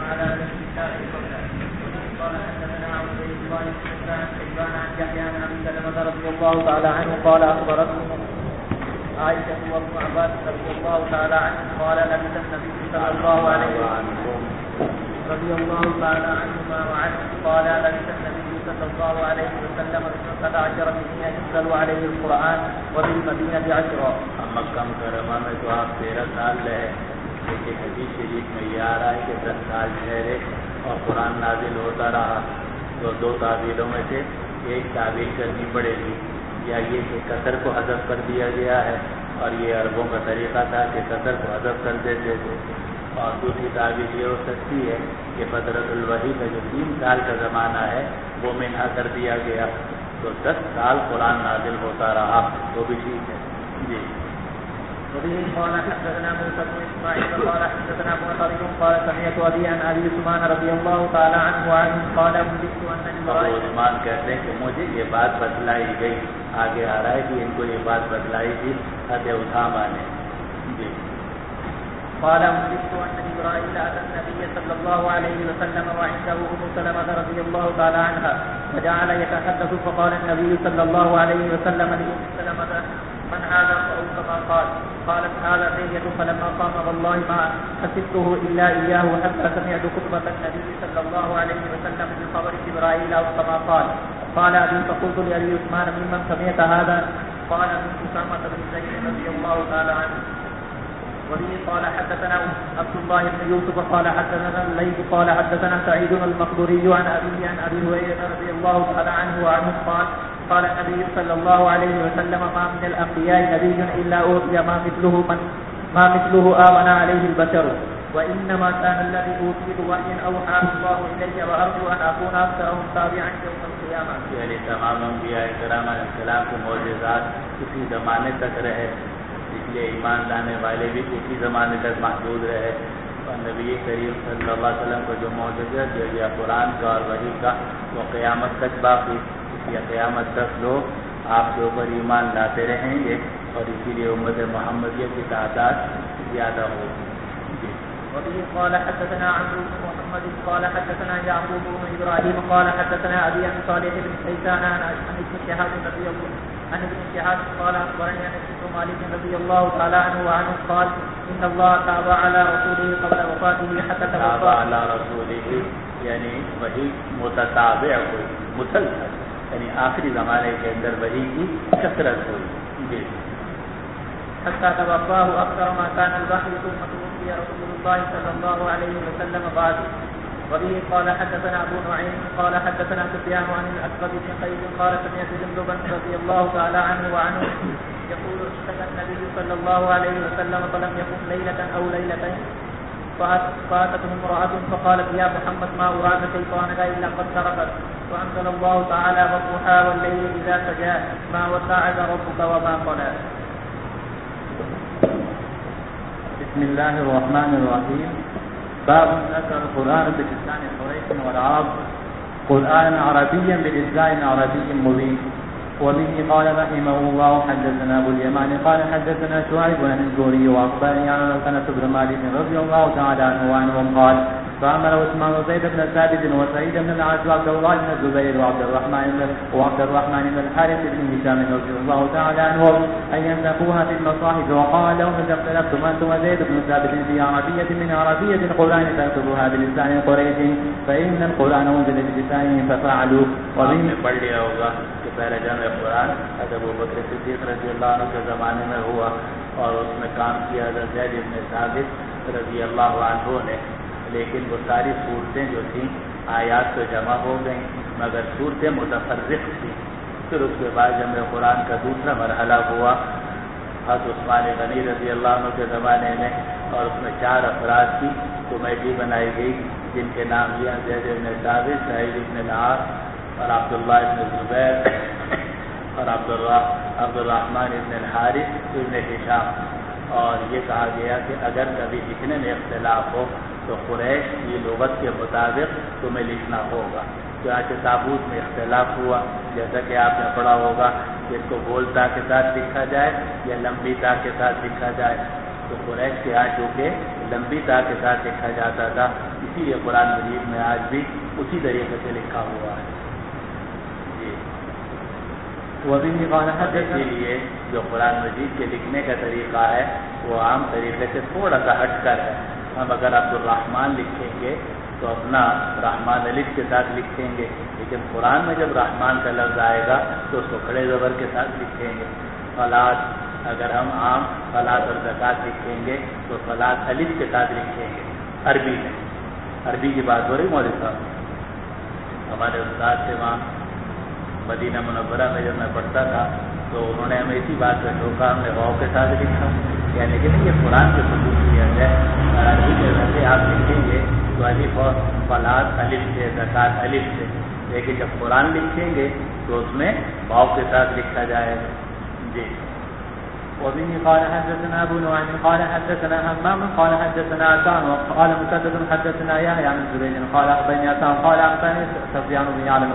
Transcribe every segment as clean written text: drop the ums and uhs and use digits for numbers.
على ذكر الشارع قبله. قال حدثنا عبد الله بن حبان عن يحيى عن ابي سلمة رضي الله تعالى عنه قال اخبرتهم عائشة وابن عباس رضي الله تعالى عنه قال لبث النبي صلى الله عليه وسلم رضي الله تعالى عنهما وعنه قال لبث النبي صلى الله عليه وسلم 12 سنين ينزل عليه القرآن وبالمدينة 10. مکہ مکرمہ میں تو آپ 13 سال رہے، لیکن حدیث شریف میں یہ آ رہا ہے کہ 10 سال ٹھہرے اور قرآن نازل ہوتا رہا. تو 2 تعبیروں میں سے ایک تعبیر کرنی پڑے گی، یا یہ کہ قطر کو حذف کر دیا گیا ہے اور یہ عربوں کا طریقہ تھا کہ قطر کو حذف کر دیتے تھے. اور دوسری تعبیر یہ ہو سکتی ہے کہ فترۃ الوحی کا جو 3 سال کا زمانہ ہے وہ منحا کر دیا گیا، تو 10 سال قرآن نازل ہوتا رہا، وہ بھی ٹھیک ہے. جی. وبه قال حدثنا موسى بن اسماعيل قال حدثنا معتمر قال سمعت ابي عن ابي عثمان رضي الله تعالى عنه وعنه قال حدثت ان ابو عثمان کہتے ہیں کہ مجھے یہ بات بتلائی گئی، آگے آ رہا ہے کہ ان کو یہ بات بتلائی تھی حضرت اسامہ نے. جی. قال حدثت ان جبرائيل اتى النبي صلى الله عليه وسلم وعنده ام سلمة رضي الله تعالى عنها فجعل يتحدث فقال النبي صلى الله عليه وسلم لأم سلمة من هذا أو كما قالت هذا دية. فلما قام والله ما حسبته إلا إياه حتى سمعت خطبة النبي صلى الله عليه وسلم من خبر جبرائيل أو كما قال أبي فقلت لأبي عثمان ممن سمعت هذا؟ قال من أسامة بن زيد رضي الله تعالى عنه. وبه قال حدثنا عبد الله بن يوسف قال حدثنا الليث قال حدثنا سعيد المقبوري عن أبيه عن أبي هريرة رضي الله تعالى عنه وعنه قال النبي صلى الله عليه وسلم ما من الأنبياء نبي إلا أوتي ما مثله آمن عليه البشر وإنما كان الذي أوتيت وحي أوحى الله إلي وأرجو أن أكون أكثرهم تابعا يوم القيامة. یعنی تمام انبیاء کرام علیہ السلام کے معجزات کسی زمانے تک رہے، اس لیے ایمان لانے والے بھی کسی زمانے تک محدود رہے. اور نبی کریم صلی اللہ علیہ وسلم کو جو معجزہ دیا گیا قرآن کا اور وحی کا، وہ قیامت تک باقی، یا قیامت تک لوگ آپ کے اوپر ایمان لاتے رہیں گے اور اسی لیے امت محمدیہ کی تعداد زیادہ ہوگی. وبه قال حدثنا عمرو بن محمد قال حدثنا يعقوب بن ابراهيم قال حدثنا ابي عن صالح بن كيسان عن ابن شهاب رضي الله عن ابن شهاب قال اخبرني انس بن مالك رضي الله تعالى عنه وعنه قال ان الله تاب على رسوله قبل وفاته حتى تاب على رسوله، یعنی وہی متتابع ہوئی، مسلسل، یعنی آخری زمانے کے اندر وحی کی کثرت ہوئی. جی. حتى توفاه اكثر ما كان الوحي ثم توفي رسول الله صلى الله عليه وسلم بعد. وبه قال حدثنا ابو نعيم قال حدثنا سفيان عن الاسود بن قيس قال سمعت جندبا رضي الله تعالى عنه وعنه يقول اشتكى النبي صلى الله عليه وسلم فلم يقم ليله او ليلتين فاتته امراه فقالت يا محمد ما اراك شيطانك الا قد سرقت. وانزل الله تعالى والضحى والليل اذا سجى ما ودعك ربك وما قلى. بسم الله الرحمن الرحيم. باب ذكر القرآن بلسان قريش والعرب قرآنا عربيا بلسان عربي مبين. وبه قال رحمه الله حدثنا ابو اليمان قال حدثنا شعيب عن الزهري واخبرني عن انس بن مالك رضي الله تعالى عنه وعنهم قال فامر عثمان زيد بن ثابت وسعيد بن العاص وعبد الله بن الزبير وعبد الرحمن بن الحارث بن هشام رضي الله تعالى عنهم ان ينسخوها في المصاحف وقال لهم اذا اختلفتم انتم وزيد بن ثابت في عربيه من عربيه القران فاكتبوها بلسان قريش فان القران انزل بلسانهم ففعلوا. وبه پڑھ لیا ہوگا کہ پہلے جمع قرآن حضرت ابوبکر صدیق رضی اللہ عنہ کے زمانے میں ہوا اور اس میں کام کیا حضرت زید بن ثابت رضی اللہ عنہ نے، لیکن وہ ساری صورتیں جو تھیں آیات تو جمع ہو گئیں مگر صورتیں متفرق تھیں. پھر اس کے بعد جمع قرآن کا دوسرا مرحلہ ہوا حضرت عثمان غنی رضی اللہ عنہ کے زمانے میں، اور اس میں 4 افراد کی کمیٹی بنائی گئی جن کے نام لیا زید بن ثابت، سعید بن العاص اور عبداللہ بن زبیر اور عبد الرحمن بن الحارث بن ہشام. اور یہ کہا گیا کہ اگر کبھی لکھنے میں اختلاف ہو تو قریش کی لغت کے مطابق تمہیں لکھنا ہوگا. چنانچہ تابوت میں اختلاف ہوا، جیسا کہ آپ نے پڑھا ہوگا کہ اس کو گول تا کے ساتھ لکھا جائے یا لمبی تا کے ساتھ لکھا جائے. تو قریش کے یہاں چونکہ لمبی تا کے ساتھ لکھا جاتا تھا، اسی لیے قرآن مجید میں آج بھی اسی طریقے سے لکھا ہوا ہے۔ اسی لیے جو قرآن مجید کے لکھنے کا طریقہ ہے وہ عام طریقے سے تھوڑا سا ہٹ کر ہے۔ ہم اگر عبدالرحمن لکھیں گے تو اپنا رحمان الف کے ساتھ لکھیں گے، لیکن قرآن میں جب رحمان کا لفظ آئے گا تو اس کو کھڑے زبر کے ساتھ لکھیں گے۔ فلاد اگر ہم عام فلاد اور زکات لکھیں گے تو فلاد الف کے ساتھ لکھیں گے۔ عربی میں، عربی کی بات ہو رہی مولوی صاحب، ہمارے استاد سے وہاں مدینہ منورہ میں جب میں پڑھتا تھا تو انہوں نے ہمیں اسی بات کا ٹوکا، ہم نے واؤ کے ساتھ لکھا، یعنی کہ یہ قرآن کے خصوصیت ہے۔ اور عربی کے ذریعے آپ لکھیں گے تو الف اور فلاد الف سے، زکات الف سے، لیکن جب قرآن لکھیں گے تو اس میں واؤ کے ساتھ لکھا جائے گا۔ جی وبه قال حدثنا ابو نعيم قال حدثنا همام قال حدثنا عطاء وقال مسدد حدثنا يحيى عن زبيد قال اخبرني عطاء قال اخبرني سفيان بن يعلى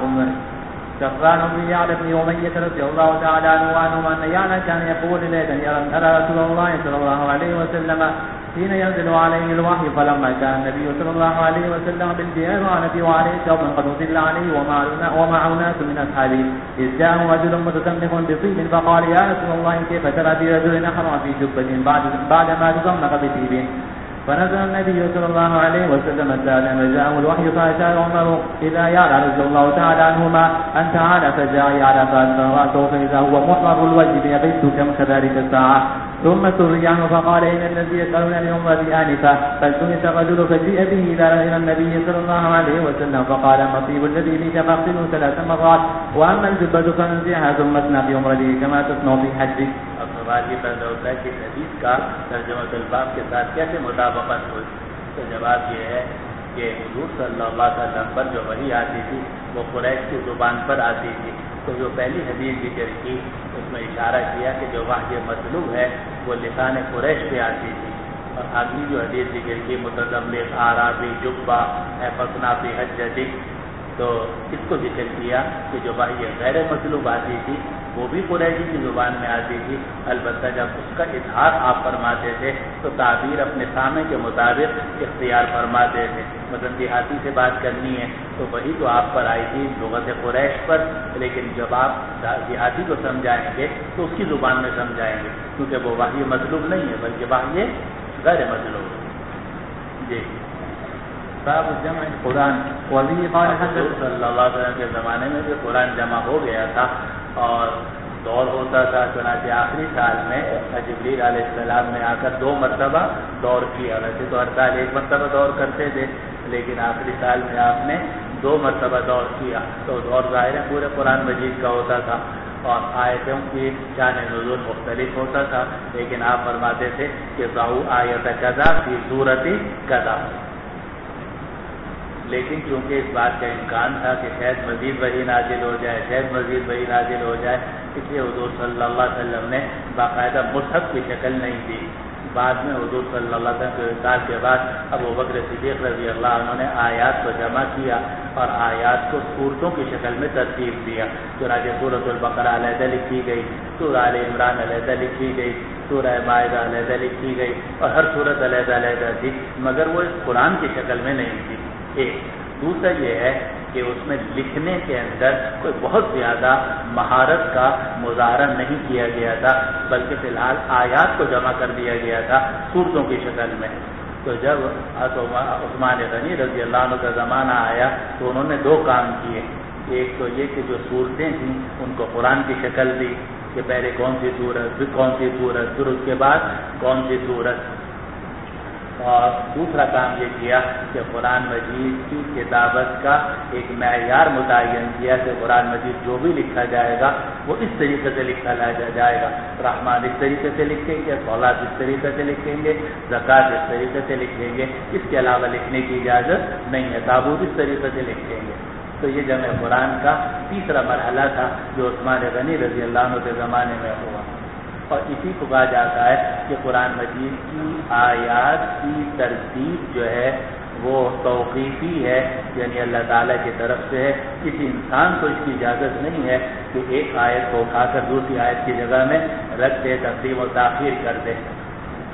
سفيان بن يعلى بن أمية رضي الله تعالى عنه أن يعلى كان يقول ليتني أرى رسول الله صلى الله عليه وسلم حين ينزل عليه الوحي، فلما كان النبي صلى الله عليه وسلم بالجيرانة وعليه ثوب قد أطل عليه ومعه ناس من أصحابه، إذ جاءه رجل متسمخ بطيب فقال يا رسول الله كيف ترى برجل أحرى في جبة بعدما تسمخ بطيب؟ فنزل النبي صلى الله عليه وسلم سالا فجاءه الوحي فأشار عمر إذا يعلى رضي الله تعالى عنهما أن تعالى، فجاء يعلى فأسفل رأسه فإذا هو محمر الوجه يغث كم كذلك الساعة، ثم سري عنه فقال إن الذي يسألون اليوم بآنفة، فالتمس رجل فجيء به إلى النبي صلى الله عليه وسلم فقال المطيب الذي لك فاغسله 3 مرات، وأما الجبة فانزعها ثم اصنع في عمرته كما تصنع في حجك۔ سوال یہ پیدا ہوتا ہے کہ حدیث کا ترجمہ الباب کے ساتھ کیسے مطابقت ہوئی؟ تو جواب یہ ہے کہ حضور صلی اللہ علیہ وسلم پر جو وحی آتی تھی وہ قریش کی زبان پر آتی تھی، تو جو پہلی حدیث ذکر کی اس میں اشارہ کیا کہ جو وحی مطلوب ہے وہ لسان قریش پہ آتی تھی، اور اگلی جو حدیث ذکر کی متضمن اعرابی جبہ فصنا فی حجتک، تو اس کو ذکر کیا کہ جو وحی غیر مطلوب آتی تھی وہ بھی قریشی کی زبان میں آتی تھی، البتہ جب اس کا اظہار آپ فرماتے تھے تو تعبیر اپنے سامنے کے مطابق اختیار فرماتے تھے۔ مثلا دیہاتی سے بات کرنی ہے تو وہی تو آپ پر آئی تھی لغت قریش پر، لیکن جب آپ دیہاتی کو سمجھائیں گے تو اس کی زبان میں سمجھائیں گے، کیونکہ وہ وحی مطلوب نہیں ہے بلکہ وحی غیر مطلوب ہے۔ جی باب جمع القرآن وبه قال حضور صلی اللہ علیہ وسلم کے زمانے میں بھی قرآن جمع ہو گیا تھا اور دور ہوتا تھا، چنانچہ آخری سال میں جبریل علیہ السلام نے آ کر 2 مرتبہ دور کیا، ویسے تو ہر سال 1 مرتبہ دور کرتے تھے، لیکن آخری سال میں آپ نے 2 مرتبہ دور کیا، تو دور ظاہر ہے پورے قرآن مجید کا ہوتا تھا اور آیتوں کی شان نزول مختلف ہوتا تھا، لیکن آپ فرماتے تھے کہ ضعوا آیت کذا فی صورت کذا، لیکن چونکہ اس بات کا امکان تھا کہ شاید مزید وحی نازل ہو جائے، شاید مزید وحی نازل ہو جائے، اس لیے حضور صلی اللہ علیہ وسلم نے باقاعدہ مصحف کی شکل نہیں دی۔ بعد میں حضور صلی اللہ علیہ وسلم کے وصال کے بعد ابو بکر صدیق رضی اللہ عنہ نے آیات کو جمع کیا اور آیات کو صورتوں کی شکل میں ترتیب دیا، چنانچہ سورۃ البقرہ علیحدہ لکھی گئی، سورہ آل عمران علیحدہ لکھی گئی، سورہ مائدہ علیحدہ لکھی گئی، اور ہر سورت علیحدہ علیحدہ تھی، مگر وہ اس قرآن کی شکل میں نہیں تھی۔ ایک دوسرا یہ ہے کہ اس میں لکھنے کے اندر کوئی بہت زیادہ مہارت کا مظاہرہ نہیں کیا گیا تھا، بلکہ فی الحال آیات کو جمع کر دیا گیا تھا صورتوں کی شکل میں۔ تو جب عثمان غنی رضی اللہ عنہ کا زمانہ آیا تو انہوں نے 2 کام کیے، ایک تو یہ کہ جو صورتیں تھیں ان کو قرآن کی شکل دی کہ پہلے کون سی صورت، پھر کون سی صورت، پھر اس کے بعد کون سی صورت، اور دوسرا کام یہ کیا کہ قرآن مجید کی کتابت کا ایک معیار متعین کیا کہ قرآن مجید جو بھی لکھا جائے گا وہ اس طریقے سے لکھا جائے گا، رحمان اس طریقے سے لکھیں گے، صلاۃ اس طریقے سے لکھیں گے، زکوٰۃ اس طریقے سے لکھیں گے، اس کے علاوہ لکھنے کی اجازت نہیں ہے، تابوت اس طریقے سے لکھیں گے۔ تو یہ جمع قرآن کا تیسرا مرحلہ تھا جو عثمان غنی رضی اللہ عنہ کے زمانے میں ہوا، اور اسی کو کہا جاتا ہے کہ قرآن مجید کی آیات کی ترتیب جو ہے وہ توقیفی ہے، یعنی اللہ تعالیٰ کی طرف سے ہے، کسی انسان کو اس کی اجازت نہیں ہے کہ ایک آیت کو اٹھا کر دوسری آیت کی جگہ میں رکھ دے، تقدیم و تاخیر کر دے۔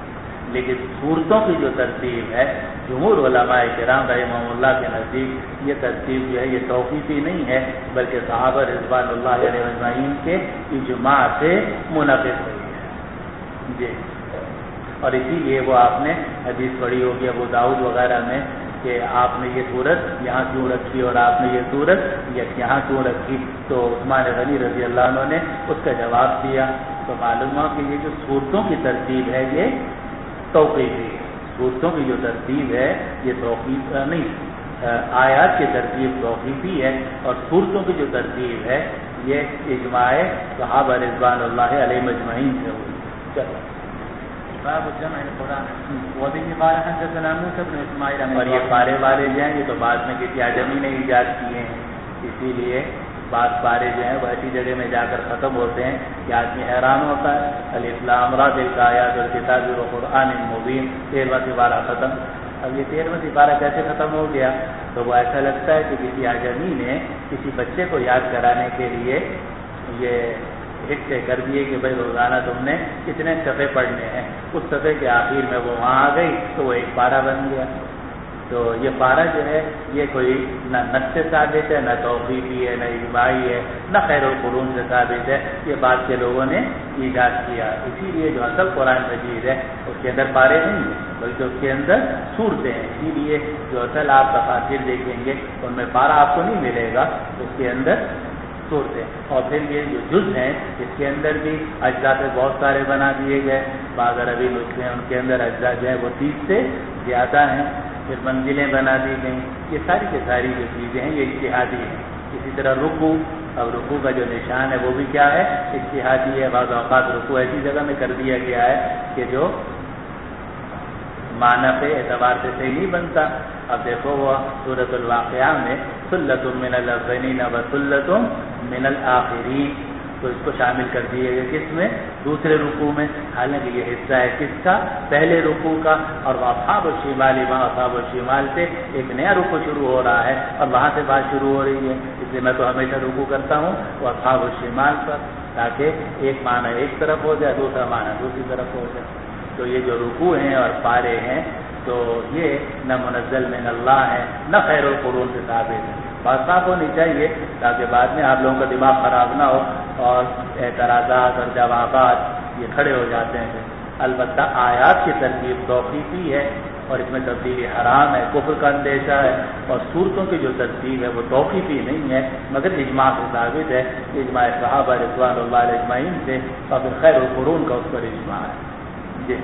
لیکن صورتوں کی جو ترتیب ہے جمہور علماء کرام رحمہ اللہ کے نزدیک یہ ترتیب جو ہے یہ توقیفی نہیں ہے، بلکہ صحابہ رضوان اللہ علیہ اجمعین کے اجماع سے منعقد ہوئی ہے جی۔ اور اسی لیے وہ آپ نے حدیث پڑھی ہوگی ابو داؤد وغیرہ میں کہ آپ نے یہ صورت یہاں کیوں رکھی اور آپ نے یہ صورت یہاں کیوں رکھی، تو عثمان غنی رضی اللہ عنہ نے اس کا جواب دیا۔ تو معلوم ہوا کہ یہ جو صورتوں کی ترتیب ہے یہ توقیفی ہے، صورتوں کی جو ترتیب ہے یہ توقیف نہیں، آیات کی ترتیب توقیفی ہے، اور صورتوں کی جو ترتیب ہے یہ اجماع صحابہ رضوان اللہ علیہ مجمعین سے ہوئی۔ چلو باب الجمع القرآن وبه قال حدثنا موسى بن اسماعيل اور یہ پارے والے جو ہیں یہ تو بعد میں کسی اعجمی نے ایجاد کیے ہیں، اسی لیے بعض پارے جو ہیں وہ ایسی جگہ میں جا کر ختم ہوتے ہیں کہ آدمی حیران ہوتا ہے۔ الف لام را تلک آیات الکتاب والقرآن المبین، 13واں سپارہ ختم۔ اب یہ 13واں سپارہ کیسے ختم ہو گیا؟ تو وہ ایسا لگتا ہے کہ کسی اعجمی نے کسی بچے کو یاد کرانے کے لیے یہ حصے کر دیے کہ بھائی روزانہ تم نے کتنے صفحے پڑھنے ہیں، اس صفحے کے آخر میں وہ وہاں آ گئی تو وہ ایک پارہ بن گیا۔ تو یہ پارہ جو ہے یہ کوئی نہ نص سے ثابت ہے، نہ توقیفی ہے، نہ اجماعی ہے، نہ خیر القرون سے ثابت ہے، یہ بعد کے لوگوں نے ایجاد کیا۔ اسی لیے جو اصل قرآن مجید ہے اس کے اندر پارے نہیں ہیں بلکہ اس کے اندر صورتیں ہیں، اسی لیے جو اصل آپ تفاسیر دیکھیں گے ان میں پارہ آپ کو نہیں ملے گا، اس کے اندر صورتیں۔ اور پھر یہ جو جز ہیں اس کے اندر بھی اجزاء سے بہت سارے بنا دیے گئے، بعض عربی نسخے ہیں ان کے اندر اجزاء جو ہیں وہ 30 سے زیادہ ہیں، پھر منزلیں بنا دی گئیں۔ یہ ساری کی ساری جو چیزیں ہیں یہ اجتہادی ہیں۔ اسی طرح رکوع، اب رکوع کا جو نشان ہے وہ بھی کیا ہے؟ اجتہادی ہے۔ بعض اوقات رکوع ایسی جگہ میں کر دیا گیا ہے کہ جو معنی پہ اعتبار سے صحیح نہیں بنتا۔ اب دیکھو وہ سورۃ الواقعہ میں ثلۃ من الاولین و ثلۃ من الآخرین، تو اس کو شامل کر دیے گئے کس میں؟ دوسرے رکوع میں، حالانکہ یہ حصہ ہے کس کا؟ پہلے رکوع کا۔ اور اصحاب الشمال، وہاں اصحاب الشمال سے ایک نیا رکوع شروع ہو رہا ہے اور وہاں سے بات شروع ہو رہی ہے، اس لیے میں تو ہمیشہ رکوع کرتا ہوں وہ اصحاب الشمال پر، تاکہ ایک معنی ایک طرف ہو جائے، دوسرا معنی دوسری طرف ہو جائے۔ تو یہ جو رکوع ہیں اور پارے ہیں تو یہ نہ منزل من اللہ ہے نہ خیر القرون سے ثابت ہے۔ بات صاف ہونی چاہیے تاکہ بعد میں آپ لوگوں کا دماغ خراب نہ ہو اور اعتراضات اور جوابات یہ کھڑے ہو جاتے ہیں۔ البتہ آیات کی ترتیب توقیفی ہے اور اس میں تبدیلی حرام ہے، کفر کا اندیشہ ہے، اور صورتوں کی جو ترتیب ہے وہ توقیفی نہیں ہے مگر اجماع سے ثابت ہے، اجماع صحابہ رضوان اللہ علیہ اجمعین سے، اور پھر خیر القرون کا اس پر اجماع ہے جی۔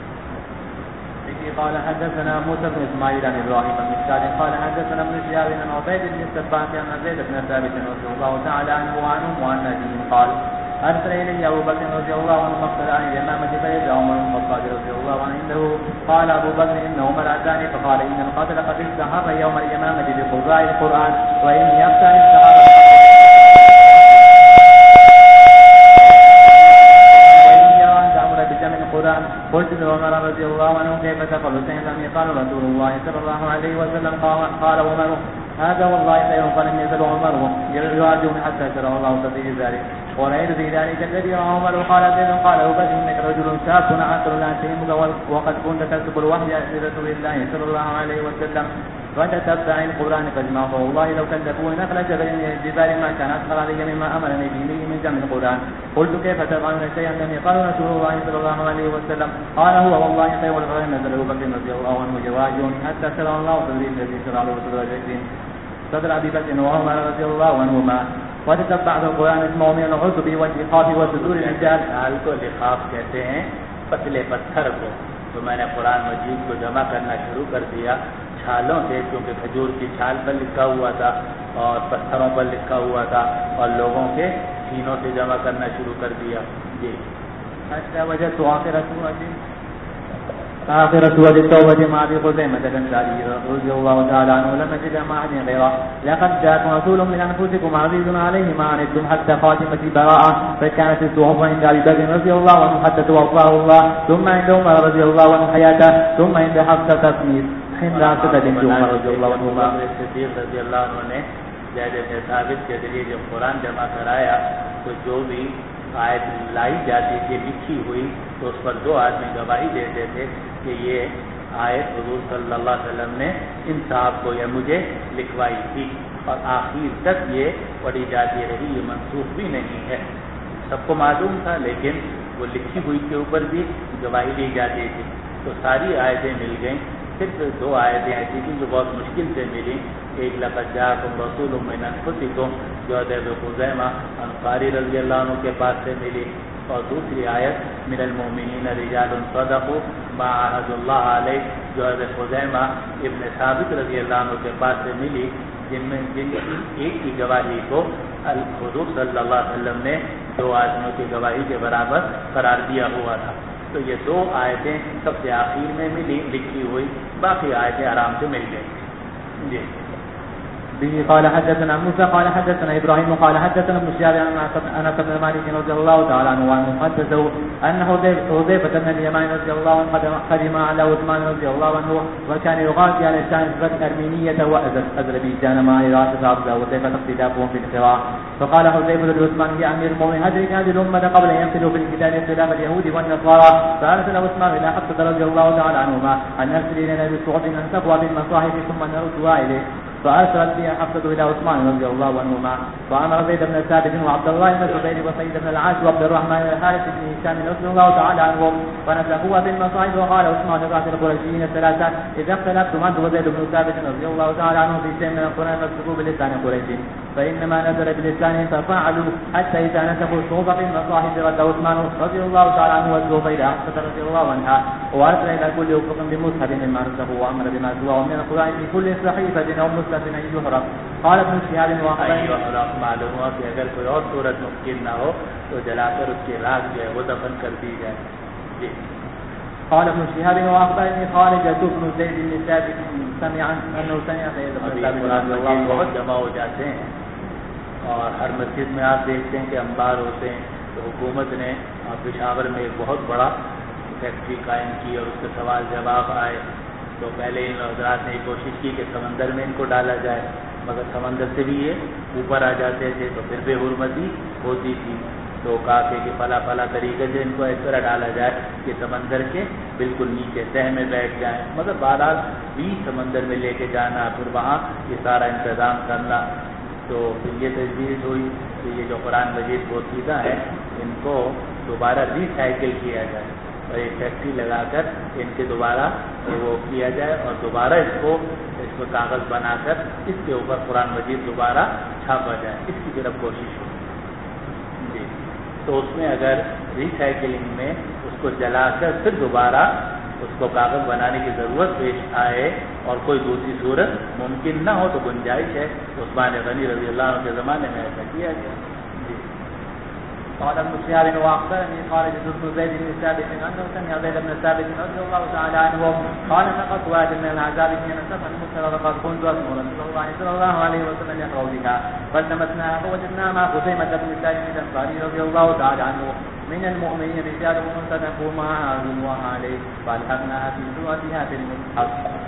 قال حدثنا موسى بن اسماعيل عن ابراهيم بن سعد قال حدثنا ابن شهاب عن عبيد بن السباق عن زيد بن ثابت رضي الله تعالى عنه وعنه وعن ابيه قال ارسل الي ابو بكر رضي الله عنه مقتلا عن الامامه فيدعو عمر بن الخطاب رضي الله عنه عنده قال ابو بكر ان عمر اتاني فقال ان القتل قد استحب يوم الامامه بقراء القران واني افتن الصحابه قلت لعمر رضي الله عنه كيف تقول سيدنا قال رسول الله صلى الله عليه وسلم قال عمر هذا والله خير فلم يزل عمر يراجعون حتى شرع الله تفسير ذلك ورأيت في ذلك الذي رواه عمر وقال زيد قال ابو بكر انك رجل شاب عاقل لا تهمك وقد كنت تكتب الوحي لرسول الله صلى الله عليه وسلم وتتبع القرآن فاجمع فوالله لو كذبوا نخل جبل الجبال ما كان أصغر علي مما أمرني به من جمع القرآن قلت كيف تفعلون شيئا لم يقل رسول الله صلى الله عليه وسلم قال هو والله خير القرآن نزل أبو بكر رضي الله عنه جواجون حتى شرع الله صدري الذي شرع له صدر أبي بكر وعمر رضي الله عنهما وتتبعت القرآن اسمه من العتب والإخاف وصدور الرجال حال کو لخاف کہتے ہیں پتلے پتھر کو، تو میں نے قرآن مجید کو جمع کرنا شروع کر دیا چھالوں سے، کیونکہ کھجور کی چھال پر لکھا ہوا تھا اور پتھروں پر لکھا ہوا تھا، اور لوگوں کے سینوں سے جمع کرنا شروع کر دیا جی۔ حتى وجدت آخر سورة التوبة مع أبي خزيمة الأنصاري رضي الله تعالى عنه لم أجد مع أحد غيره لقد جاءكم رسول من أنفسكم عزيز عليه ما عنتم حتى خاتمة البراءة فكانت الصحف عند أبي بكر رضي الله عنه حتى توفاه الله ثم عند عمر رضي الله عنه حياته ثم عند حفصة تسمير حين عقدت عمر رضي الله عنهما صدیق رضی اللہ عنہ نے زید بن ثابت کے ذریعے جب قرآن جمع کرایا تو جو بھی آیت لائی جاتی تھی لکھی ہوئی تو اس پر 2 آدمی گواہی دیتے تھے کہ یہ آیت حضور صلی اللہ علیہ وسلم نے ان صاحب کو یا مجھے لکھوائی تھی، اور آخر تک یہ پڑھی جاتی رہی، یہ منسوخ بھی نہیں ہے، سب کو معلوم تھا، لیکن وہ لکھی ہوئی کے اوپر بھی گواہی دی جاتی تھی۔ تو ساری آیتیں مل گئیں، صرف 2 آیتیں ایسی تھیں جو بہت مشکل سے ملی، ایک لقد جاءکم رسول من انفسکم جو حضرت خزیمہ انصاری رضی اللہ عنہ کے پاس سے ملی، اور دوسری آیت من المؤمنین رجال صدقوا ما عاهدوا اللہ علیہ جو حضرت خزیمہ ابن ثابت رضی اللہ عنہ کے پاس سے ملی، جن کی ایک کی گواہی کو حضور صلی اللہ علیہ وسلم نے 2 آدمیوں کی گواہی کے برابر قرار دیا ہوا تھا۔ تو یہ 2 آیتیں سب سے آخر میں ملی لکھی ہوئی، باقی آیتیں آرام سے مل گئی۔ جی به قال حدثنا موسى قال حدثنا ابراهيم قال حدثنا ابن شهاب عن انس بن مالك رضي الله تعالى عنه وعن حدثه ان حذيفة بن اليمان رضي الله عنه قدم على عثمان رضي الله عنه وكان يغازي على الشام الارمينيه واذربيجان مع رئاسه عبد وكيف اختلافهم في القراء، فقال حذيفة لعثمان يا امير المؤمنين ادرك هذه الامه قبل ان ينقلوا في الكتاب اختلاف اليهود والنصارى، فارسل عثمان الى حفصة رضي الله تعالى عنهما ان ارسل الينا بصحف ان تقوى بالمصاحف ثم نردها اليه، فأرسلت بها حفصة إلى عثمان رضي الله عنهما، وأمر زيد بن ثابت وعبد الله بن الزبير وسيد بن العاص وعبد الرحمن بن الحارث بن هشام رضي الله تعالى عنهم فنسخوها بالمصاحف، وقال عثمان لبعض القرشيين الثلاثة إذا اختلفتم أنت وزيد بن ثابت رضي الله تعالى عنه في شيء من القرآن فاكتبوا بلسان قريش، فإنما نزل بلسانهم ففعلوا حتى إذا نسخوا الصحف في المصاحف رد عثمان رضي الله تعالى عنه والصحف إلى حفصة رضي الله عنها، وأرسل إلى كل أفق بمصحف مما نسخوا، وأمر بما سواه من القرآن في كل صحيفة أو مصحف أن يحرق۔ قال ابن شهاب معلوم ہوا کہ اگر کوئی اور صورت ممکن نہ ہو تو جلا کر اس کی راگ جو ہے وہ دفن کر دی جائے۔ جی قال ابن شهاب واخبرني خالد بن زيد بن ثابت سمع انه سمع سيد بن ثابت رضي الله عنه بہت جمع ہو جاتے ہیں، اور ہر مسجد میں آپ دیکھتے ہیں کہ انبار ہوتے ہیں، تو حکومت نے پشاور میں ایک بہت بڑا فیکٹری قائم کی اور اس کے سوال جواب آئے، تو پہلے ان حضرات نے کوشش کی کہ سمندر میں ان کو ڈالا جائے، مگر سمندر سے بھی یہ اوپر آ جاتے تھے تو پھر بے حرمتی ہوتی تھی، تو کہا کہ فلاں طریقے سے ان کو اس طرح ڈالا جائے کہ سمندر کے بالکل نیچے تہ میں بیٹھ جائیں، مگر بہرحال بھی سمندر میں لے کے جانا، پھر وہاں یہ سارا انتظام کرنا، تو پھر یہ تجویز ہوئی کہ یہ جو قرآن مجید بوسیدہ ہے ان کو دوبارہ ری سائیکل کیا جائے اور ایک فیکٹری لگا کر ان کے دوبارہ وہ کیا جائے اور دوبارہ اس کو کاغذ بنا کر اس کے اوپر قرآن مجید دوبارہ چھاپا جائے، اس کی طرف کوشش ہو جی۔ تو اس میں اگر ری سائیکلنگ میں اس کو جلا کر پھر دوبارہ اس کو کاغذ بنانے کی ضرورت پیش آئے اور کوئی دوسری صورت ممکن نہ ہو تو گنجائش ہے، عثمان غنی رضی اللہ عنہ کے زمانے میں ایسا کیا گیا۔ قال ابن شهاب واخبرني خالد بن زيد بن ثابت انه سمع زيد بن ثابت رضي الله تعالى عنه قال سقط واد من العذاب حين سمع المسلم وقد كنت اسمع رسول الله صلى الله عليه وسلم يقرا بها فالتمسناها فوجدنا مع خزيمة بن ثابت الانصاري رضي الله تعالى عنه من المؤمنين رجال صدقوا ما عاهدوا الله عليه فالحقناها في سورتها في المصحف۔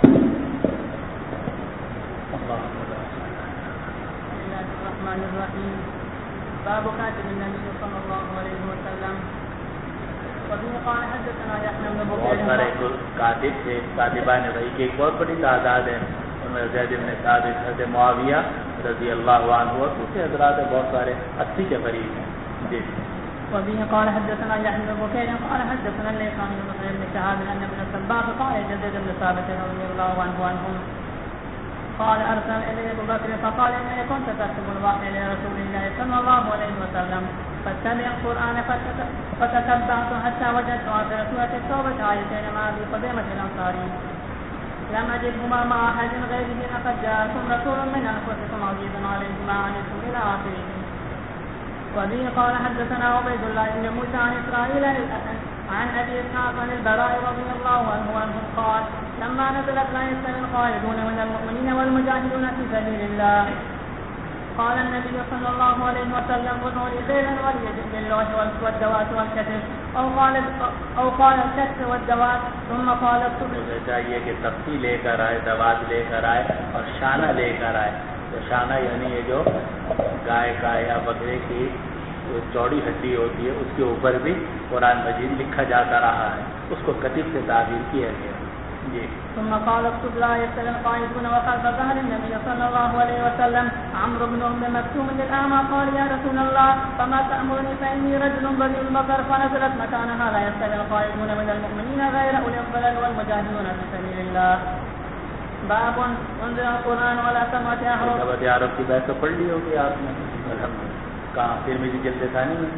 بسم الله الرحمن الرحيم، باب كاتب النبي صلى الله عليه وسلم، وفيه قال حدثنا يحيى بن بكير بہت سارے کاتب تھے، کاتبان وحی کی ایک بہت بڑی تعداد ہے، ان میں زید بن ثابت، حضرت معاویہ رضی اللہ عنہ اور دوسرے حضرات بہت سارے 80 کے قریب ہیں جی۔ وبه قال حدثنا يحيى بن بكير قال حدثنا الليث عن ابن شهاب ان ابن الصباح قال زيد بن ثابت رضي الله عنهم قال ارسل الي ابو بكر فقال اني كنت تكتب الوحي لرسول الله صلى الله عليه وسلم فاتبع القران فتتبعت حتى وجدت اخر سوره التوبه آيتين مع ابي قدامه الانصاري لم اجدهما مع احد غيره لقد جاءكم رسول من انفسكم عزيز عليه ما عنتم الى اخره۔ وبه قال حدثنا عبيد الله بن موسى عن اسرائيل عن ابي اسحاق عن البراء رضي الله عنه قال لما نزلت لا يستوي القاعدون من المؤمنين والمجاهدون في سبيل الله قال النبي صلى الله عليه وسلم ادعوا لي خيرا وليجد باللوح والدوات والكتف او قال الكتف والدوات ثم قال چاہیے کہ تختی لے کر آئے، دوات لے کر آئے اور شانہ لے کر آئے۔ تو شانہ یعنی یہ جو گائے کا یا بکرے کی جو چوڑی ہڈی ہوتی ہے اس کے اوپر بھی قرآن مجید لکھا جاتا رہا ہے، اس کو کتب سے تعبیر کیا گیا. جی. ثم قال اكتب لا يقتل القائدون وخلف ظهر النبي صلى الله عليه وسلم عمرو بن ام مكتوم للأعمى قال يا رسول الله فما تأمرني فإني رجل بذيء البصر فنزلت مكانها لا يقتل القائدون من المؤمنين غير أولي الضلال والمجاهدون في سبيل الله. باب انزل القرآن ولا سمعت احرف. سبت عرب کی بحث پڑھ لی ہوگی آپ نے الحمدللہ. کہاں پھر میری جلد ثانی میں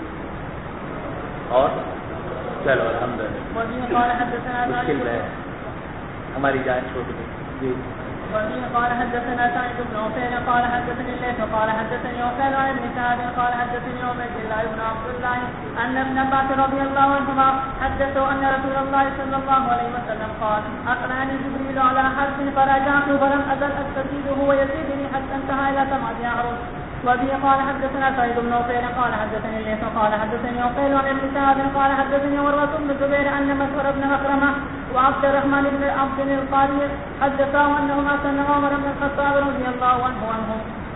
اور چلو الحمدللہ مشکل ہے ہماری جان چھوٹ گئی. جی. قال حدثنا سعيد بن عفير قال حدثني الليث قال حدثني عقيل عن ابن سعد قال حدثني عبيد الله بن عبد الله ان ابن عباس رضي الله عنهما حدثه ان رسول الله صلى الله عليه وسلم قال اقرأني جبريل على حرف فرجعت فلم ازل استزيده ويزيدني حتى انتهى الى 8 احرف. وبه قال حدثنا سعيد بن عفير قال حدثني الليث قال حدثني عقيل عن ابن سعد قال حدثني عروة بن الزبير ان مسعود بن مخرمة وعبد الرحمن بن عبد القاري حدثاه انهما سمع عمر بن الخطاب رضي الله عنه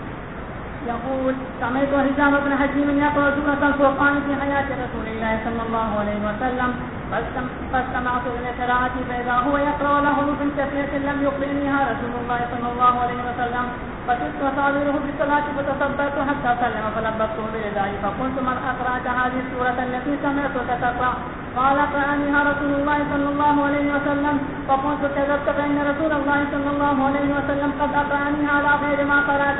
يقول سمعت هشام بن حكيم يقرأ سورة الفرقان في حياة رسول الله صلى الله عليه وسلم فاستمعت إلى قراءته فإذا هو يقرأ له حروف كثيرة لم يقرئنيها رسول الله صلى الله عليه وسلم فكنت أصابره بالصلاة فتصبرت حتى سلم فلبسته بردائي فقلت من أقرأت هذه السورة التي سمعتك تقرأ؟ قال أقرأنيها رسول الله صلى الله عليه وسلم. فقلت كذبت فإن رسول الله صلى الله عليه وسلم قد أقرأنيها على غير ما قرأت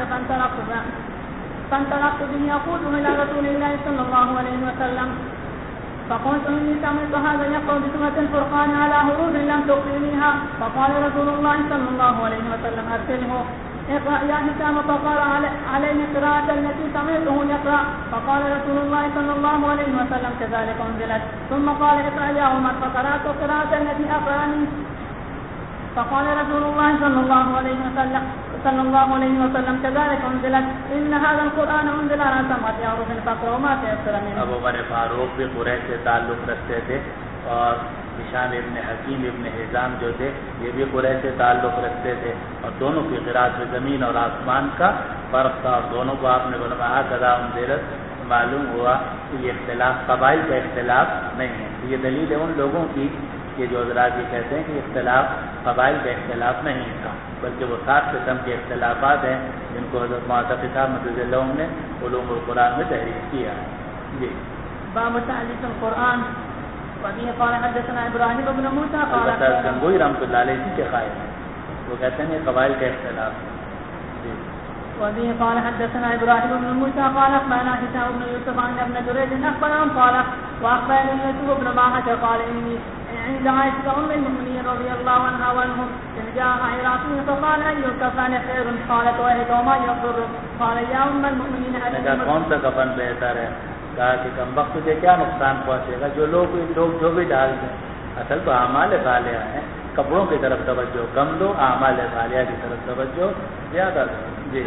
فانطلقت به أقوله إلى رسول الله صلى الله عليه وسلم فقلت إني سمعت هذا يقرأ بسورة الفرقان على حروف لم تقرئنيها. فقال رسول الله صلى الله عليه وسلم أرسله اقرأ يا هشام. فقال عليه قراءة التي سمعته يقرأ. فقال رسول الله صلى الله عليه وسلم كذلك أنزلت. ثم قال اقرأ يا عمر فقرأت قراءة التي أقرأني. فقال رسول الله صلى الله عليه وسلم كذلك أنزلت. إن هذا القرآن أنزل على 7 أحرف فاقرأوا ما تيسر منه. ابو عمر فاروق بھی قریش سے تعلق رکھتے تھے اور ہشام ابن حکیم ابن حزام جو تھے یہ بھی قریش سے تعلق رکھتے تھے اور دونوں کی قراءت میں زمین اور آسمان کا فرق تھا اور دونوں کو آپ نے فرمایا کذا انزلت. معلوم ہوا کہ یہ اختلاف قبائل کا اختلاف نہیں ہے. یہ دلیل ہے ان لوگوں کی کہ جو حضرات یہ کہتے ہیں کہ اختلاف قبائل کا اختلاف نہیں تھا بلکہ وہ 7 قسم کے اختلافات ہیں جن کو حضرت معتقد صاحب مدد اللہ نے علوم القرآن میں تحریر کیا ہے. جی. باب تعلیق القرآن. وبه قال حدثنا ابراهيم بن موسى قال گنگوئی رحمۃ اللہ علیہ کے قائل ہیں وہ کہتے ہیں یہ قبائل کا اختلاف ہے. جی. وبه قال حدثنا ابراهيم بن موسى قال اخبرنا هشام بن يوسف عن ابن جريج اخبرهم قال واخبرني يوسف بن باهة قال اني عند عائشة ام المؤمنين رضي الله عنها وعنهم إذ جاء عراقي فقال أي الكفن خير؟ قالت وهي وما يضر؟ قال يا ام المؤمنين کون سا کفن بہتر ہے؟ کہا کہ کم وقت تجھے کیا نقصان پہنچے گا جو لوگ جو بھی ڈال دیں. اصل تو اعمال صالحہ ہیں. کپڑوں کی طرف توجہ کم دو، اعمال صالحہ کی طرف توجہ زیادہ دو. جی.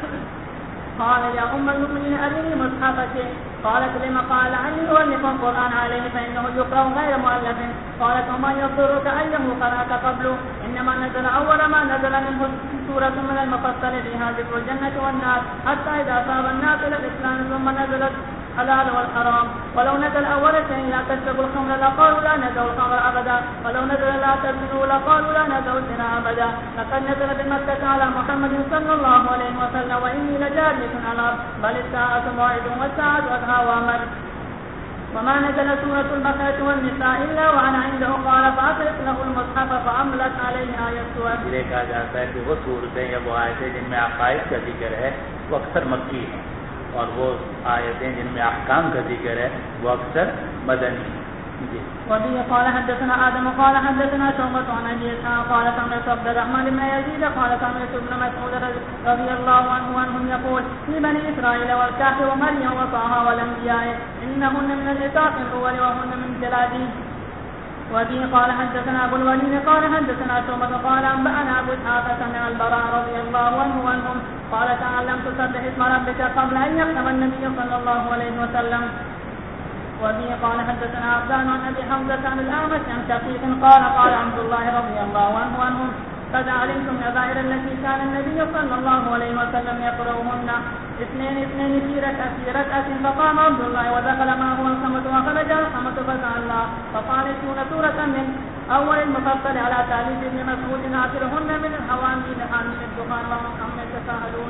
قال يا ام المؤمنين ارني مصحفك. قالت لما؟ قال عني اؤلف القرآن عليه فانه يقرأ غير مؤلف. قالت وما يضرك انه قرأت قبله؟ انما نزل اول ما نزل منه سورة من المفصل فيها ذكر الجنة والنار حتى اذا صاب الناس الى الاسلام ثم نزلت الحلال والحرام. ولو نزل اول شيء لا تشربوا الخمر لقالوا لا ندعو الخمر ابدا. ولو نزل لا تزنوا لقالوا لا ندعو الزنا ابدا. لقد نزل بمكة على محمد صلى الله عليه وسلم واني لجارية على بل الساعة موعد والساعة أدهى وأمر. وما نزل سورة البقرة والنساء إلا وأنا عنده قال فأطلق له المصحف فعملت عليه آية سورة. یہ کہا جاتا ہے کہ وہ صورتیں یا وہ آیتیں جن میں عقائد کا ذکر ہے وہ اکثر مکی ہیں اور وہ آیتیں جن میں احکام کا ذکر ہے وہ اکثر مدنی ہیں. جی. وبه قال حدثنا آدم قال حدثنا شعبة عن أبي إسحاق قال سمعت عبد الرحمن بن يزيد قال سمعت ابن مسعود رضي الله عنه عنهم يقول في بني إسرائيل والكهف ومريم وطه والأنبياء إنهن من الإساق الأول وهن من جلادي. وبه قال حدثنا أبو الوليد قال حدثنا شعبة قال أنبأنا أبو إسحاق سمع البراء رضي الله عنه عنهم قال تعلم تسبح اسم ربك قبل أن يختم النبي صلى الله عليه وسلم. وبه قال حدثنا عبدان عن ابي حمزة عن الاعمش عن شقيق قال قال عبد الله رضي الله عنه عنهم قد علمتم نظائر التي كان النبي صلى الله عليه وسلم يقرأهن اثنين في ركعة فقام عبد الله ودخل معه الخمس وخرج الخمس فسأل فقال اتون سورة من أول المفصل على تأليف ابن مسعود آخرهن من الحوامل حامل الدخان وهم يتساءلون.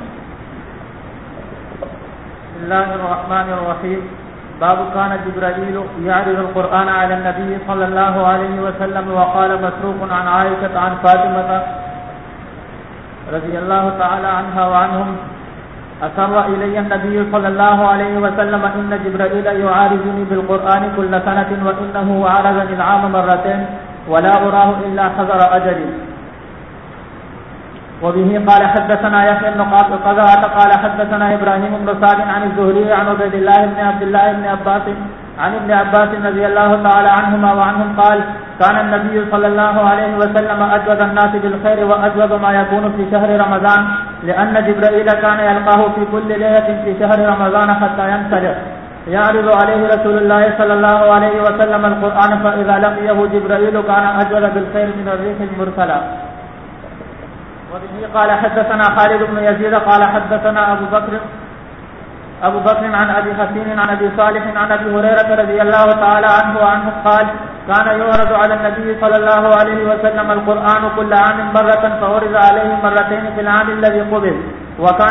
بسم الله الرحمن الرحيم. باب كان جبرائيل يعرض القرآن على النبي صلى الله عليه وسلم. وقال مسروق عن عائشة عن فاطمة رضي الله تعالى عنها وعنهم أسر إلي النبي صلى الله عليه وسلم إن جبرائيل يعارضني بالقرآن كل سنة وإنه عارضني العام مرتين ولا أراه إلا حذر أجلي. وبه قال حدثنا يحيى بن قزعة قال حدثنا إبراهيم بن سعد عن الزهري عن عبد الله بن عباس عن ابن عباس رضي الله تعالى عنهما وعنهم قال كان النبي صلى الله عليه وسلم أجود الناس بالخير وأجود ما يكون في شهر رمضان لأن جبرائيل كان يلقاه في كل ليلة في شهر رمضان حتى ينصرف يعرض عليه رسول الله صلى الله عليه وسلم القرآن فإذا لقيه جبرائيل كان أجود بالخير من الريح المرسلة. وبه قال حدثنا خالد بن يزيد قال حدثنا أبو بكر عن أبي حسين عن أبي صالح عن أبي هريرة رضي الله تعالى عنه وعنه قال كان يعرض على النبي صلى الله عليه وسلم القرآن كل عام مرة فعرض عليه مرتين في العام الذي قبل وكان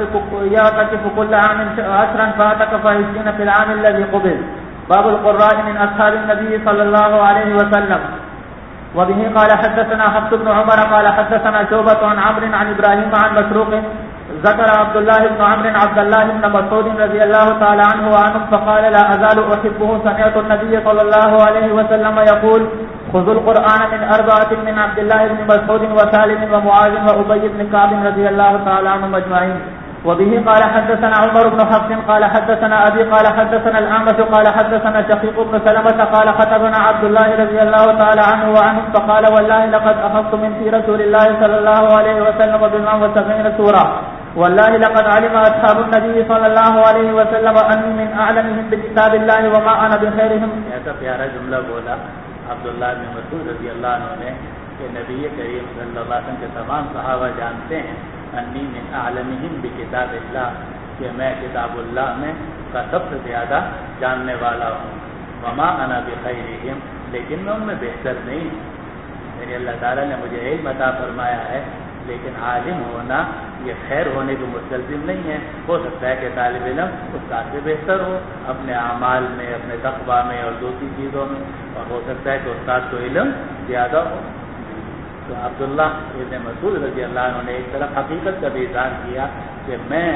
يعتكف كل عام 10 فاعتكف 20 في العام الذي قبل. باب القراء من أصحاب النبي صلى الله عليه وسلم. وبه قال حدثنا حفص بن عمر قال حدثنا شعبة عن عمرو عن إبراهيم عن مسروق ذكر عبد الله بن عمرو عبد الله بن مسعود رضي الله تعالى عنه وعنهم فقال لا أزال أحبه سمعت النبي صلى الله عليه وسلم يقول خذوا القرآن من 4 من عبد الله بن مسعود وسالم ومعاذ وأبي بن كعب رضي الله تعالى عنهم أجمعين. وبه قال حدثنا عمر بن حفص قال حدثنا أبي قال حدثنا الأعمش قال حدثنا شقيق بن سلمة قال خطبنا عبد الله رضي الله تعالى عنه وعنه فقال والله لقد أخذت من في رسول الله صلى الله عليه وسلم 70 سورة والله لقد علم أصحاب النبي صلى الله عليه وسلم أني من أعلمهم بكتاب الله وما أنا بخيرهم. ایسا پیارا جملہ بولا عبداللہ بن مسعود رضی اللہ عنہ نے کہ نبی کریم صلی اللہ علیہ وسلم کے تمام صحابہ جانتے ہیں انی من اعلمہم بکتاب اللہ کہ میں کتاب اللہ میں کا سب سے زیادہ جاننے والا ہوں. وما انا بخیرہم لیکن میں ان میں بہتر نہیں ہوں. یعنی اللہ تعالیٰ نے مجھے علم عطا فرمایا ہے لیکن عالم ہونا یہ خیر ہونے کو مستلزم نہیں ہے. ہو سکتا ہے کہ طالب علم استاد سے بہتر ہو اپنے اعمال میں اپنے تقویٰ میں اور دوسری چیزوں میں اور ہو سکتا ہے کہ استاد کو علم زیادہ ہو. تو عبداللہ ابن مسعود رضی اللہ عنہ نے ایک طرف حقیقت کا بھی اظہار کیا کہ میں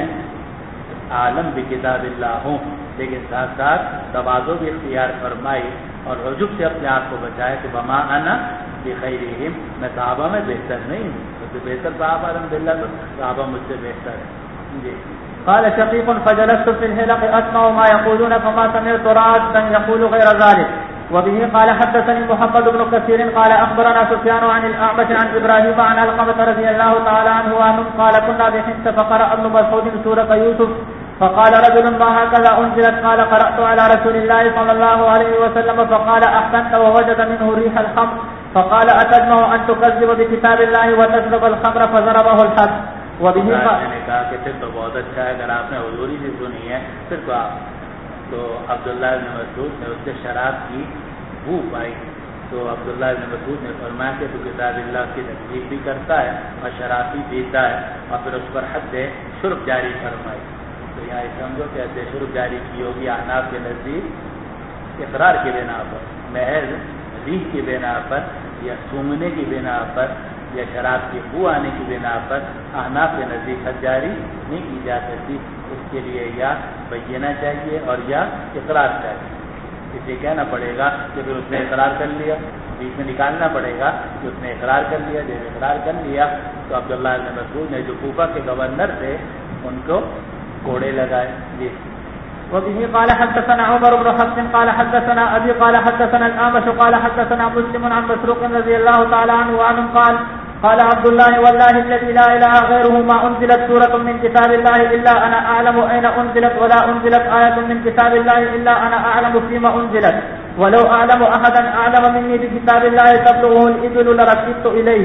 عالم بکتاب اللہ ہوں لیکن ساتھ ساتھ تواضع بھی اختیار فرمائی اور عجب سے اپنے آپ کو بچائے کہ وما انا بخیرہم میں صحابہ میں بہتر نہیں ہوں. سب سے بہتر صحابہ الحمدللہ تو صحابہ مجھ سے بہتر ہے. جی. قال شقيق فجلست في الحلق أسمع ما يقولون فما سمعت رادا يقول غير ذلك. وبه قال حدثني محمد بن كثير قال أخبرنا سفيان عن الأعمش عن إبراهيم عن علقمة رضي الله تعالى عنه وعنهم قال كنا بحمص فقرأ ابن مسعود سورة يوسف فقال رجل ما هكذا أنزلت قال قرأت على رسول الله صلى الله عليه وسلم فقال أحسنت ووجد منه ريح الخمر فقال أتجمع أن تكذب بكتاب الله وتشرب الخمر فضربه الحد. وبه قال نے کہا کہ پھر تو بہت اچھا ہے اگر آپ نے حضوری سے سنی ہے پھر تو آپ تو عبداللہ بن مسعود نے اس سے شراب کی بو پائی تو عبداللہ بن مسعود نے فرمایا کہ تو کتاب اللہ کی تصدیق بھی کرتا ہے اور شراب بھی پیتا ہے اور پھر اس پر حد شرب جاری فرمائی. تو یہاں سمجھو کہ حد شرب جاری کی ہوگی احناف کے نزدیک اقرار کی بنا پر محض ریح کی بنا پر یا سونگنے کی بنا پر یا شراب کی بو آنے کی بنا پر احناف کے نزدیک حد جاری نہیں کی جا سکتی. اس کے لیے یا بینہ چاہیے اور یا اقرار چاہیے. اسے کہنا پڑے گا کہ پھر اس نے اقرار کر لیا بیچ میں نکالنا پڑے گا کہ اس نے اقرار کر لیا. جب اقرار کر لیا تو عبداللہ بن مسعود نے جو کوفہ کے گورنر تھے ان کو کوڑے لگائے. جی. وبه قال حدثنا عمر بن حفص قال حدثنا أبي قال حدثنا الأعمش قال حدثنا مسلم عن مسروق رضي الله تعالى عنه وعنهم قال عبد الله والله الذي لا إله غيره ما أنزلت سورة من كتاب الله إلا أنا أعلم أين أنزلت ولا أنزلت آية من كتاب الله إلا أنا أعلم فيما أنزلت ولو أعلم أحدا أعلم مني بكتاب الله تبلغه الإبل لركبت إليه.